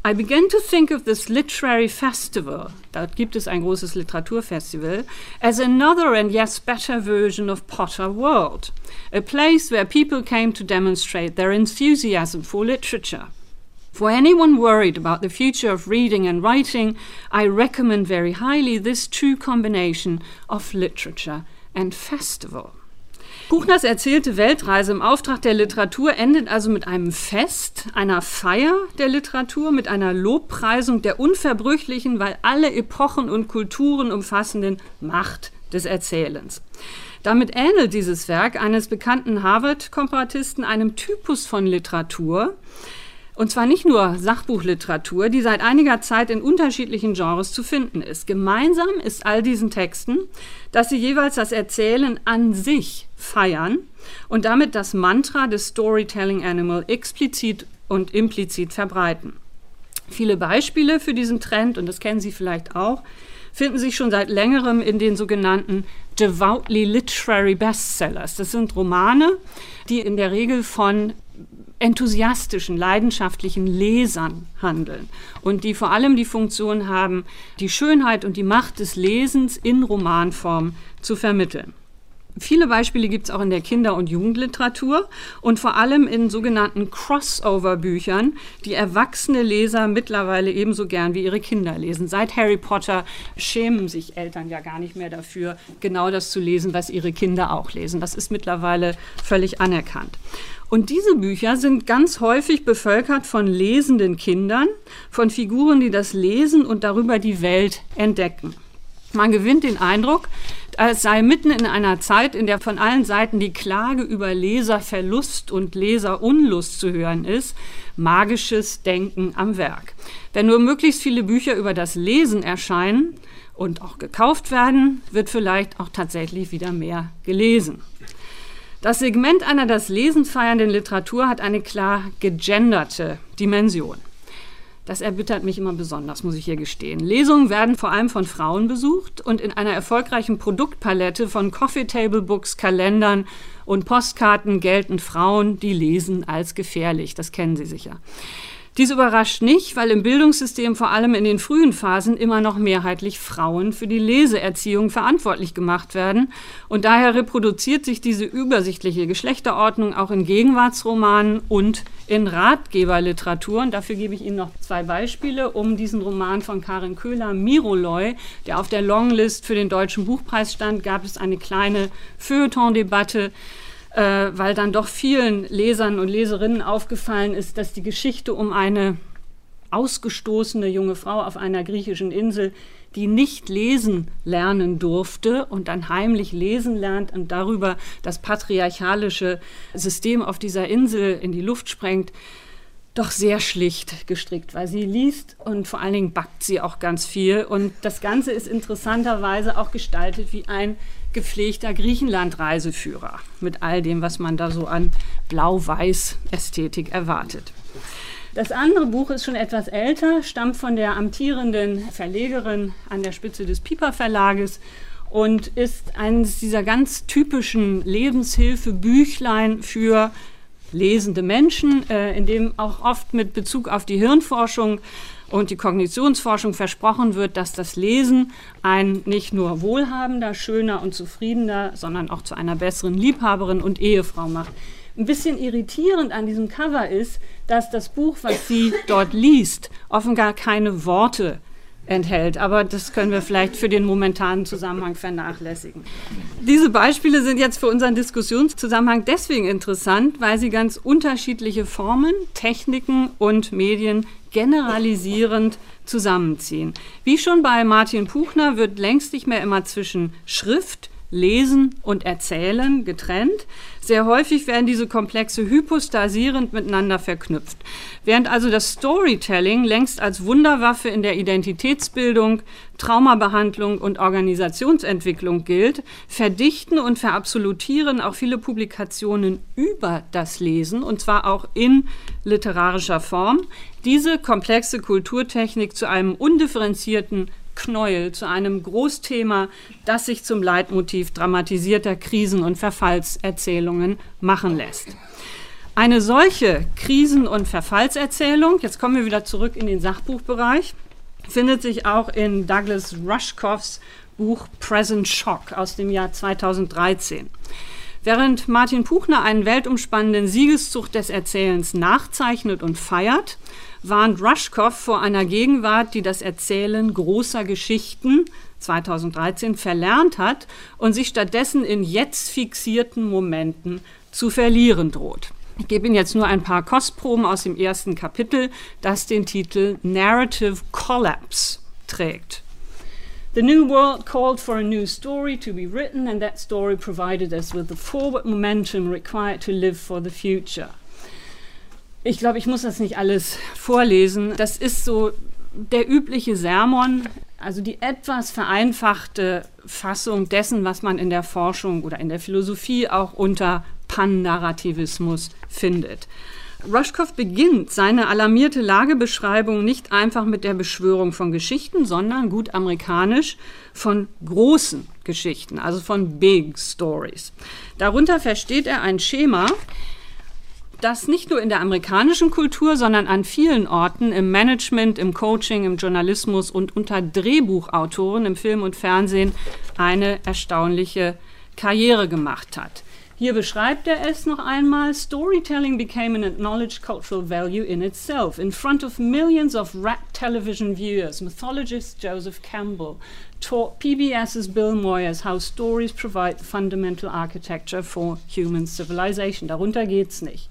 I began to think of this literary festival, da gibt es ein großes Literaturfestival, as another and yes better version of Potter World, a place where people came to demonstrate their enthusiasm for literature. For anyone worried about the future of reading and writing, I recommend very highly this true combination of literature and festival. Buchners erzählte Weltreise im Auftrag der Literatur endet also mit einem Fest, einer Feier der Literatur, mit einer Lobpreisung der unverbrüchlichen, weil alle Epochen und Kulturen umfassenden Macht des Erzählens. Damit ähnelt dieses Werk eines bekannten Harvard-Komparatisten einem Typus von Literatur, und zwar nicht nur Sachbuchliteratur, die seit einiger Zeit in unterschiedlichen Genres zu finden ist. Gemeinsam ist all diesen Texten, dass sie jeweils das Erzählen an sich feiern und damit das Mantra des Storytelling Animal explizit und implizit verbreiten. Viele Beispiele für diesen Trend, und das kennen Sie vielleicht auch, finden sich schon seit längerem in den sogenannten devoutly literary bestsellers. Das sind Romane, die in der Regel von enthusiastischen, leidenschaftlichen Lesern handeln und die vor allem die Funktion haben, die Schönheit und die Macht des Lesens in Romanform zu vermitteln. Viele Beispiele gibt es auch in der Kinder- und Jugendliteratur und vor allem in sogenannten Crossover-Büchern, die erwachsene Leser mittlerweile ebenso gern wie ihre Kinder lesen. Seit Harry Potter schämen sich Eltern ja gar nicht mehr dafür, genau das zu lesen, was ihre Kinder auch lesen. Das ist mittlerweile völlig anerkannt. Und diese Bücher sind ganz häufig bevölkert von lesenden Kindern, von Figuren, die das lesen und darüber die Welt entdecken. Man gewinnt den Eindruck, es sei mitten in einer Zeit, in der von allen Seiten die Klage über Leserverlust und Leserunlust zu hören ist, magisches Denken am Werk. Wenn nur möglichst viele Bücher über das Lesen erscheinen und auch gekauft werden, wird vielleicht auch tatsächlich wieder mehr gelesen. Das Segment einer das Lesen feiernden Literatur hat eine klar gegenderte Dimension. Das erbittert mich immer besonders, muss ich hier gestehen. Lesungen werden vor allem von Frauen besucht und in einer erfolgreichen Produktpalette von Coffee-Table-Books, Kalendern und Postkarten gelten Frauen, die lesen, als gefährlich. Das kennen Sie sicher. Dies überrascht nicht, weil im Bildungssystem vor allem in den frühen Phasen immer noch mehrheitlich Frauen für die Leseerziehung verantwortlich gemacht werden. Und daher reproduziert sich diese übersichtliche Geschlechterordnung auch in Gegenwartsromanen und in Ratgeberliteratur. Und dafür gebe ich Ihnen noch zwei Beispiele, um diesen Roman von Karin Köhler, Miroloi, der auf der Longlist für den Deutschen Buchpreis stand, gab es eine kleine Feuilleton-Debatte, Äh, weil dann doch vielen Lesern und Leserinnen aufgefallen ist, dass die Geschichte um eine ausgestoßene junge Frau auf einer griechischen Insel, die nicht lesen lernen durfte und dann heimlich lesen lernt und darüber das patriarchalische System auf dieser Insel in die Luft sprengt, doch sehr schlicht gestrickt, weil sie liest und vor allen Dingen backt sie auch ganz viel. Und das Ganze ist interessanterweise auch gestaltet wie ein gepflegter Griechenland-Reiseführer mit all dem, was man da so an Blau-Weiß-Ästhetik erwartet. Das andere Buch ist schon etwas älter, stammt von der amtierenden Verlegerin an der Spitze des Piper Verlages und ist eines dieser ganz typischen Lebenshilfe-Büchlein für lesende Menschen, äh, in dem auch oft mit Bezug auf die Hirnforschung und die Kognitionsforschung versprochen wird, dass das Lesen ein nicht nur wohlhabender, schöner und zufriedener, sondern auch zu einer besseren Liebhaberin und Ehefrau macht. Ein bisschen irritierend an diesem Cover ist, dass das Buch, was sie dort liest, offenbar keine Worte enthält. Aber das können wir vielleicht für den momentanen Zusammenhang vernachlässigen. Diese Beispiele sind jetzt für unseren Diskussionszusammenhang deswegen interessant, weil sie ganz unterschiedliche Formen, Techniken und Medien generalisierend zusammenziehen. Wie schon bei Martin Puchner wird längst nicht mehr immer zwischen Schrift, Lesen und Erzählen getrennt. Sehr häufig werden diese Komplexe hypostasierend miteinander verknüpft. Während also das Storytelling längst als Wunderwaffe in der Identitätsbildung, Traumabehandlung und Organisationsentwicklung gilt, verdichten und verabsolutieren auch viele Publikationen über das Lesen, und zwar auch in literarischer Form, diese komplexe Kulturtechnik zu einem undifferenzierten Knäuel, zu einem Großthema, das sich zum Leitmotiv dramatisierter Krisen- und Verfallserzählungen machen lässt. Eine solche Krisen- und Verfallserzählung, jetzt kommen wir wieder zurück in den Sachbuchbereich, findet sich auch in Douglas Rushkoffs Buch Present Shock aus dem Jahr zweitausenddreizehn. Während Martin Puchner einen weltumspannenden Siegeszug des Erzählens nachzeichnet und feiert, warnt Rushkoff vor einer Gegenwart, die das Erzählen großer Geschichten zweitausenddreizehn verlernt hat und sich stattdessen in jetzt fixierten Momenten zu verlieren droht. Ich gebe Ihnen jetzt nur ein paar Kostproben aus dem ersten Kapitel, das den Titel Narrative Collapse trägt. The new world called for a new story to be written, and that story provided us with the forward momentum required to live for the future. Ich glaube, ich muss das nicht alles vorlesen. Das ist so der übliche Sermon, also die etwas vereinfachte Fassung dessen, was man in der Forschung oder in der Philosophie auch unter Pan-Narrativismus findet. Rushkoff beginnt seine alarmierte Lagebeschreibung nicht einfach mit der Beschwörung von Geschichten, sondern gut amerikanisch von großen Geschichten, also von Big Stories. Darunter versteht er ein Schema, das nicht nur in der amerikanischen Kultur, sondern an vielen Orten im Management, im Coaching, im Journalismus und unter Drehbuchautoren im Film und Fernsehen eine erstaunliche Karriere gemacht hat. Hier beschreibt er es noch einmal. Storytelling became an acknowledged cultural value in itself. In front of millions of rapt television viewers, mythologist Joseph Campbell taught P B S's Bill Moyers how stories provide the fundamental architecture for human civilization. Darunter geht's nicht.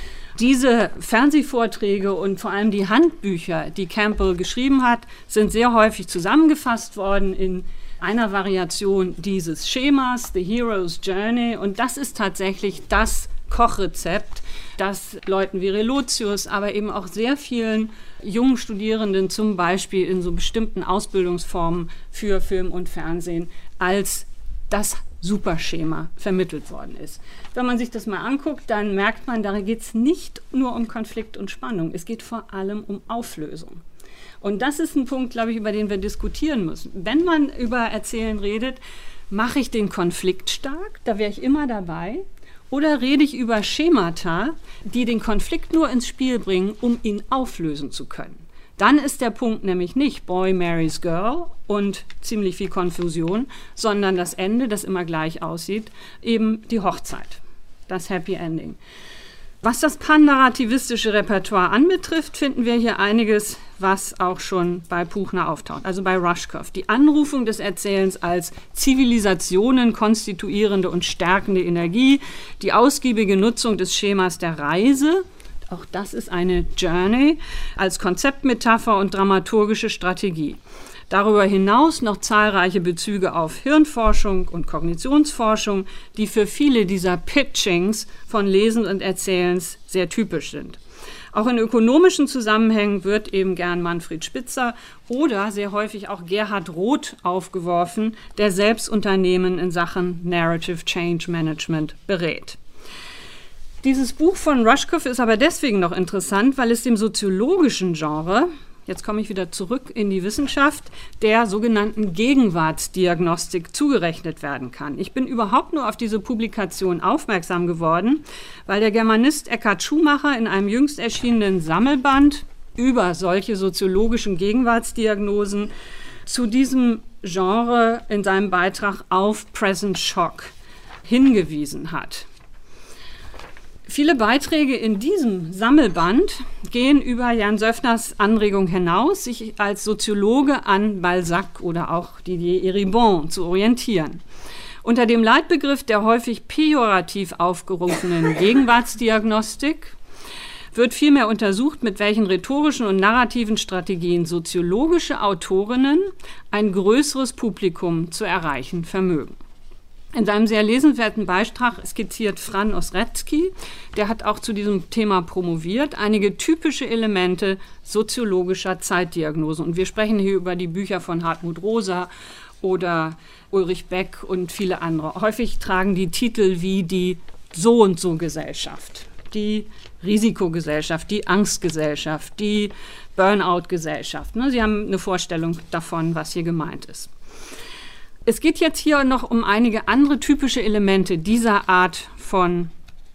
Diese Fernsehvorträge und vor allem die Handbücher, die Campbell geschrieben hat, sind sehr häufig zusammengefasst worden in einer Variation dieses Schemas, The Hero's Journey. Und das ist tatsächlich das Kochrezept, das Leuten wie Relotius, aber eben auch sehr vielen jungen Studierenden zum Beispiel in so bestimmten Ausbildungsformen für Film und Fernsehen als das Superschema vermittelt worden ist. Wenn man sich das mal anguckt, dann merkt man, da geht es nicht nur um Konflikt und Spannung, es geht vor allem um Auflösung. Und das ist ein Punkt, glaube ich, über den wir diskutieren müssen. Wenn man über Erzählen redet, mache ich den Konflikt stark, da wäre ich immer dabei, oder rede ich über Schemata, die den Konflikt nur ins Spiel bringen, um ihn auflösen zu können. Dann ist der Punkt nämlich nicht Boy marries Girl und ziemlich viel Konfusion, sondern das Ende, das immer gleich aussieht, eben die Hochzeit, das Happy Ending. Was das pan-narrativistische Repertoire anbetrifft, finden wir hier einiges, was auch schon bei Puchner auftaucht, also bei Rushkoff. Die Anrufung des Erzählens als Zivilisationen konstituierende und stärkende Energie, die ausgiebige Nutzung des Schemas der Reise, auch das ist eine Journey, als Konzeptmetapher und dramaturgische Strategie. Darüber hinaus noch zahlreiche Bezüge auf Hirnforschung und Kognitionsforschung, die für viele dieser Pitchings von Lesen und Erzählens sehr typisch sind. Auch in ökonomischen Zusammenhängen wird eben gern Manfred Spitzer oder sehr häufig auch Gerhard Roth aufgeworfen, der selbst Unternehmen in Sachen Narrative Change Management berät. Dieses Buch von Rushkoff ist aber deswegen noch interessant, weil es dem soziologischen Genre, jetzt komme ich wieder zurück in die Wissenschaft, der sogenannten Gegenwartsdiagnostik zugerechnet werden kann. Ich bin überhaupt nur auf diese Publikation aufmerksam geworden, weil der Germanist Eckhard Schumacher in einem jüngst erschienenen Sammelband über solche soziologischen Gegenwartsdiagnosen zu diesem Genre in seinem Beitrag auf Present Shock hingewiesen hat. Viele Beiträge in diesem Sammelband gehen über Jan Söffners Anregung hinaus, sich als Soziologe an Balzac oder auch Didier Eribon zu orientieren. Unter dem Leitbegriff der häufig pejorativ aufgerufenen Gegenwartsdiagnostik wird vielmehr untersucht, mit welchen rhetorischen und narrativen Strategien soziologische Autorinnen ein größeres Publikum zu erreichen vermögen. In seinem sehr lesenswerten Beitrag skizziert Fran Osrecki, der hat auch zu diesem Thema promoviert, einige typische Elemente soziologischer Zeitdiagnose. Und wir sprechen hier über die Bücher von Hartmut Rosa oder Ulrich Beck und viele andere. Häufig tragen die Titel wie die So-und-so-Gesellschaft, die Risikogesellschaft, die Angstgesellschaft, die Burnout-Gesellschaft. Sie haben eine Vorstellung davon, was hier gemeint ist. Es geht jetzt hier noch um einige andere typische Elemente dieser Art von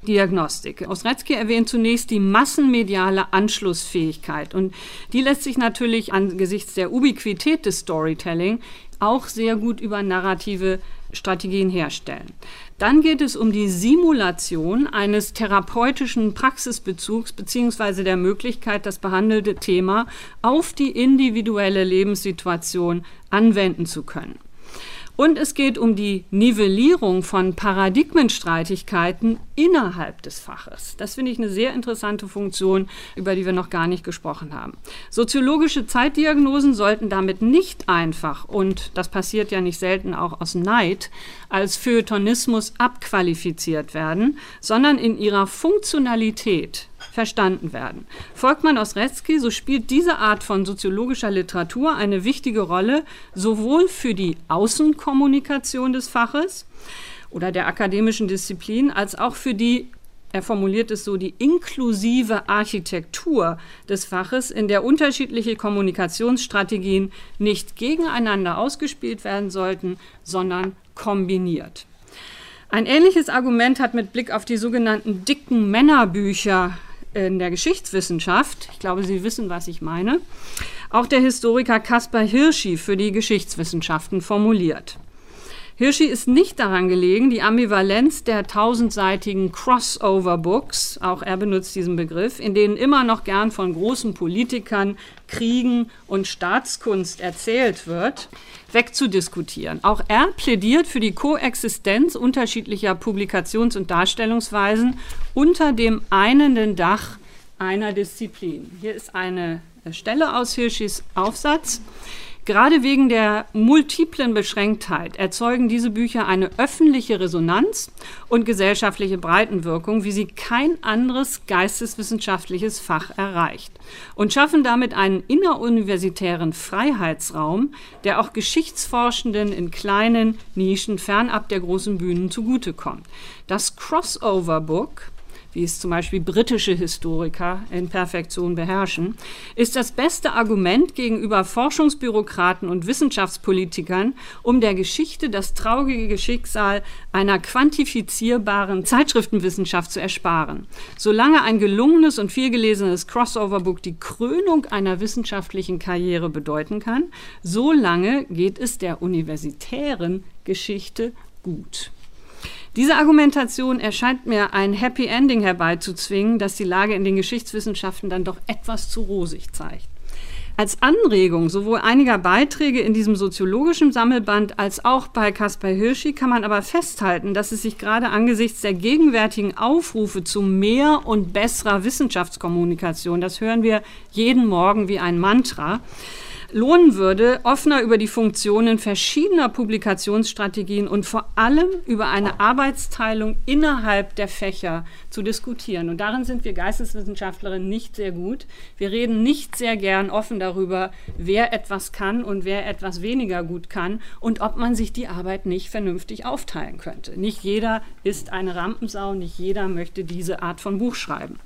Diagnostik. Ostrecki erwähnt zunächst die massenmediale Anschlussfähigkeit. Und die lässt sich natürlich angesichts der Ubiquität des Storytelling auch sehr gut über narrative Strategien herstellen. Dann geht es um die Simulation eines therapeutischen Praxisbezugs bzw. der Möglichkeit, das behandelte Thema auf die individuelle Lebenssituation anwenden zu können. Und es geht um die Nivellierung von Paradigmenstreitigkeiten innerhalb des Faches. Das finde ich eine sehr interessante Funktion, über die wir noch gar nicht gesprochen haben. Soziologische Zeitdiagnosen sollten damit nicht einfach, und das passiert ja nicht selten auch aus Neid, als Feuilletonismus abqualifiziert werden, sondern in ihrer Funktionalität verstanden werden. Folgt man Ostrecki, so spielt diese Art von soziologischer Literatur eine wichtige Rolle, sowohl für die Außenkommunikation des Faches oder der akademischen Disziplin, als auch für die, er formuliert es so, die inklusive Architektur des Faches, in der unterschiedliche Kommunikationsstrategien nicht gegeneinander ausgespielt werden sollten, sondern kombiniert. Ein ähnliches Argument hat mit Blick auf die sogenannten dicken Männerbücher in der Geschichtswissenschaft, ich glaube, Sie wissen, was ich meine, auch der Historiker Kaspar Hirschi für die Geschichtswissenschaften formuliert. Hirschi ist nicht daran gelegen, die Ambivalenz der tausendseitigen Crossover-Books, auch er benutzt diesen Begriff, in denen immer noch gern von großen Politikern, Kriegen und Staatskunst erzählt wird, wegzudiskutieren. Auch er plädiert für die Koexistenz unterschiedlicher Publikations- und Darstellungsweisen unter dem einenden Dach einer Disziplin. Hier ist eine Stelle aus Hirschis Aufsatz. Gerade wegen der multiplen Beschränktheit erzeugen diese Bücher eine öffentliche Resonanz und gesellschaftliche Breitenwirkung, wie sie kein anderes geisteswissenschaftliches Fach erreicht, und schaffen damit einen inneruniversitären Freiheitsraum, der auch Geschichtsforschenden in kleinen Nischen fernab der großen Bühnen zugutekommt. Das Crossover-Book, wie es zum Beispiel britische Historiker in Perfektion beherrschen, ist das beste Argument gegenüber Forschungsbürokraten und Wissenschaftspolitikern, um der Geschichte das traurige Schicksal einer quantifizierbaren Zeitschriftenwissenschaft zu ersparen. Solange ein gelungenes und vielgelesenes Crossover-Book die Krönung einer wissenschaftlichen Karriere bedeuten kann, solange geht es der universitären Geschichte gut. Diese Argumentation erscheint mir ein Happy Ending herbeizuzwingen, das die Lage in den Geschichtswissenschaften dann doch etwas zu rosig zeigt. Als Anregung sowohl einiger Beiträge in diesem soziologischen Sammelband als auch bei Kaspar Hirschi kann man aber festhalten, dass es sich gerade angesichts der gegenwärtigen Aufrufe zu mehr und besserer Wissenschaftskommunikation, das hören wir jeden Morgen wie ein Mantra, lohnen würde, offener über die Funktionen verschiedener Publikationsstrategien und vor allem über eine Arbeitsteilung innerhalb der Fächer zu diskutieren. Und darin sind wir Geisteswissenschaftlerinnen nicht sehr gut. Wir reden nicht sehr gern offen darüber, wer etwas kann und wer etwas weniger gut kann und ob man sich die Arbeit nicht vernünftig aufteilen könnte. Nicht jeder ist eine Rampensau, nicht jeder möchte diese Art von Buch schreiben.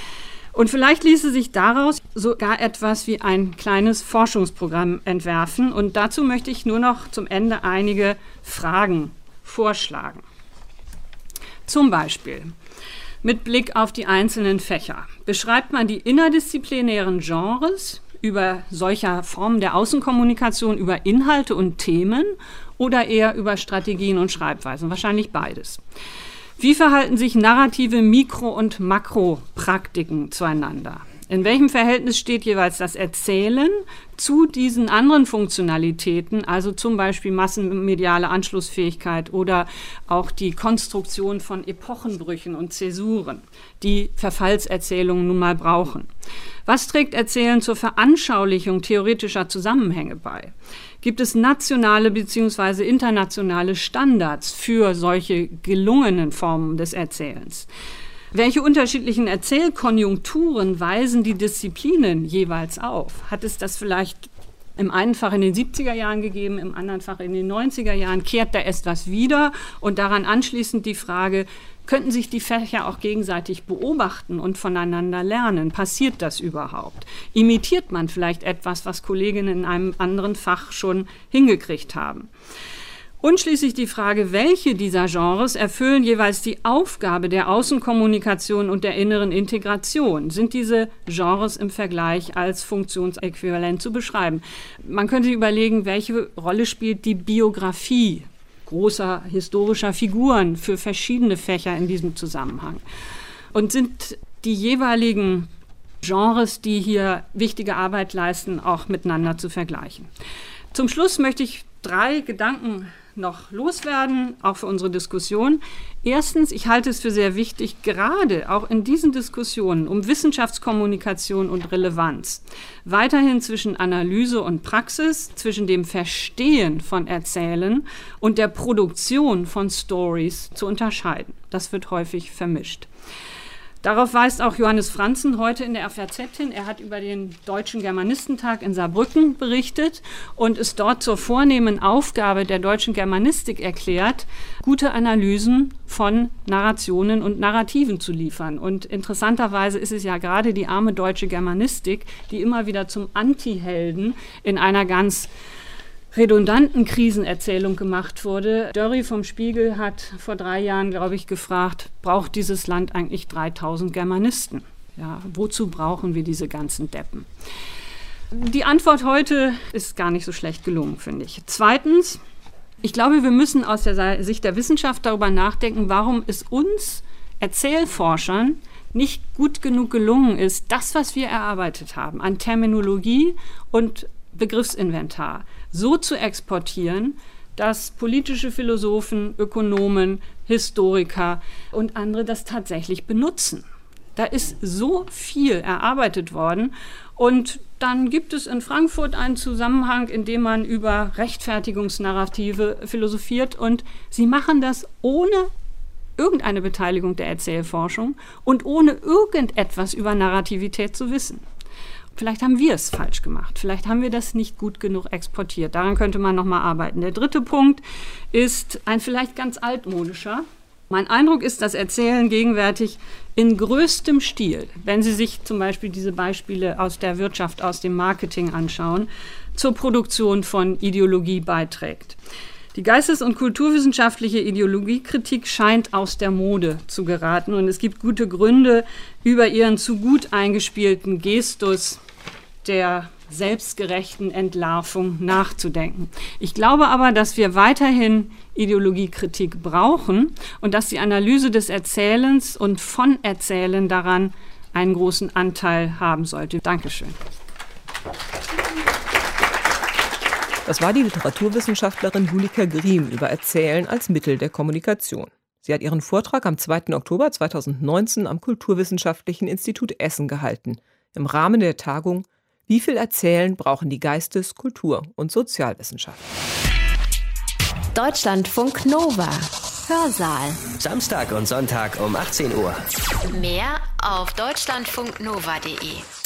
Und vielleicht ließe sich daraus sogar etwas wie ein kleines Forschungsprogramm entwerfen. Und dazu möchte ich nur noch zum Ende einige Fragen vorschlagen. Zum Beispiel mit Blick auf die einzelnen Fächer. Beschreibt man die interdisziplinären Genres über solcher Formen der Außenkommunikation, über Inhalte und Themen oder eher über Strategien und Schreibweisen? Wahrscheinlich beides. Wie verhalten sich narrative Mikro- und Makropraktiken zueinander? In welchem Verhältnis steht jeweils das Erzählen zu diesen anderen Funktionalitäten, also zum Beispiel massenmediale Anschlussfähigkeit oder auch die Konstruktion von Epochenbrüchen und Zäsuren, die Verfallserzählungen nun mal brauchen? Was trägt Erzählen zur Veranschaulichung theoretischer Zusammenhänge bei? Gibt es nationale bzw. internationale Standards für solche gelungenen Formen des Erzählens? Welche unterschiedlichen Erzählkonjunkturen weisen die Disziplinen jeweils auf? Hat es das vielleicht im einen Fach in den siebziger Jahren gegeben, im anderen Fach in den neunziger Jahren? Kehrt da erst was wieder? Und daran anschließend die Frage, könnten sich die Fächer auch gegenseitig beobachten und voneinander lernen? Passiert das überhaupt? Imitiert man vielleicht etwas, was Kolleginnen in einem anderen Fach schon hingekriegt haben? Und schließlich die Frage, welche dieser Genres erfüllen jeweils die Aufgabe der Außenkommunikation und der inneren Integration? Sind diese Genres im Vergleich als funktionsäquivalent zu beschreiben? Man könnte überlegen, welche Rolle spielt die Biografie großer historischer Figuren für verschiedene Fächer in diesem Zusammenhang? Und sind die jeweiligen Genres, die hier wichtige Arbeit leisten, auch miteinander zu vergleichen? Zum Schluss möchte ich drei Gedanken noch loswerden, auch für unsere Diskussion. Erstens, ich halte es für sehr wichtig, gerade auch in diesen Diskussionen um Wissenschaftskommunikation und Relevanz, weiterhin zwischen Analyse und Praxis, zwischen dem Verstehen von Erzählen und der Produktion von Stories zu unterscheiden. Das wird häufig vermischt. Darauf weist auch Johannes Franzen heute in der F A Z hin. Er hat über den Deutschen Germanistentag in Saarbrücken berichtet und es dort zur vornehmen Aufgabe der deutschen Germanistik erklärt, gute Analysen von Narrationen und Narrativen zu liefern. Und interessanterweise ist es ja gerade die arme deutsche Germanistik, die immer wieder zum Antihelden in einer ganz redundanten Krisenerzählung gemacht wurde. Dörri vom Spiegel hat vor drei Jahren, glaube ich, gefragt, braucht dieses Land eigentlich dreitausend Germanisten? Ja, wozu brauchen wir diese ganzen Deppen? Die Antwort heute ist gar nicht so schlecht gelungen, finde ich. Zweitens, ich glaube, wir müssen aus der Sicht der Wissenschaft darüber nachdenken, warum es uns Erzählforschern nicht gut genug gelungen ist, das, was wir erarbeitet haben an Terminologie und Begriffsinventar so zu exportieren, dass politische Philosophen, Ökonomen, Historiker und andere das tatsächlich benutzen. Da ist so viel erarbeitet worden und dann gibt es in Frankfurt einen Zusammenhang, in dem man über Rechtfertigungsnarrative philosophiert und sie machen das ohne irgendeine Beteiligung der Erzählforschung und ohne irgendetwas über Narrativität zu wissen. Vielleicht haben wir es falsch gemacht. Vielleicht haben wir das nicht gut genug exportiert. Daran könnte man noch mal arbeiten. Der dritte Punkt ist ein vielleicht ganz altmodischer. Mein Eindruck ist, dass Erzählen gegenwärtig in größtem Stil, wenn Sie sich zum Beispiel diese Beispiele aus der Wirtschaft, aus dem Marketing anschauen, zur Produktion von Ideologie beiträgt. Die geistes- und kulturwissenschaftliche Ideologiekritik scheint aus der Mode zu geraten und es gibt gute Gründe, über ihren zu gut eingespielten Gestus der selbstgerechten Entlarvung nachzudenken. Ich glaube aber, dass wir weiterhin Ideologiekritik brauchen und dass die Analyse des Erzählens und von Erzählen daran einen großen Anteil haben sollte. Dankeschön. Das war die Literaturwissenschaftlerin Julika Griem über Erzählen als Mittel der Kommunikation. Sie hat ihren Vortrag am zweiten Oktober zweitausendneunzehn am Kulturwissenschaftlichen Institut Essen gehalten, im Rahmen der Tagung Wie viel Erzählen brauchen die Geistes-, Kultur- und Sozialwissenschaften? Deutschlandfunk Nova. Hörsaal. Samstag und Sonntag um achtzehn Uhr. Mehr auf deutschlandfunknova punkt de.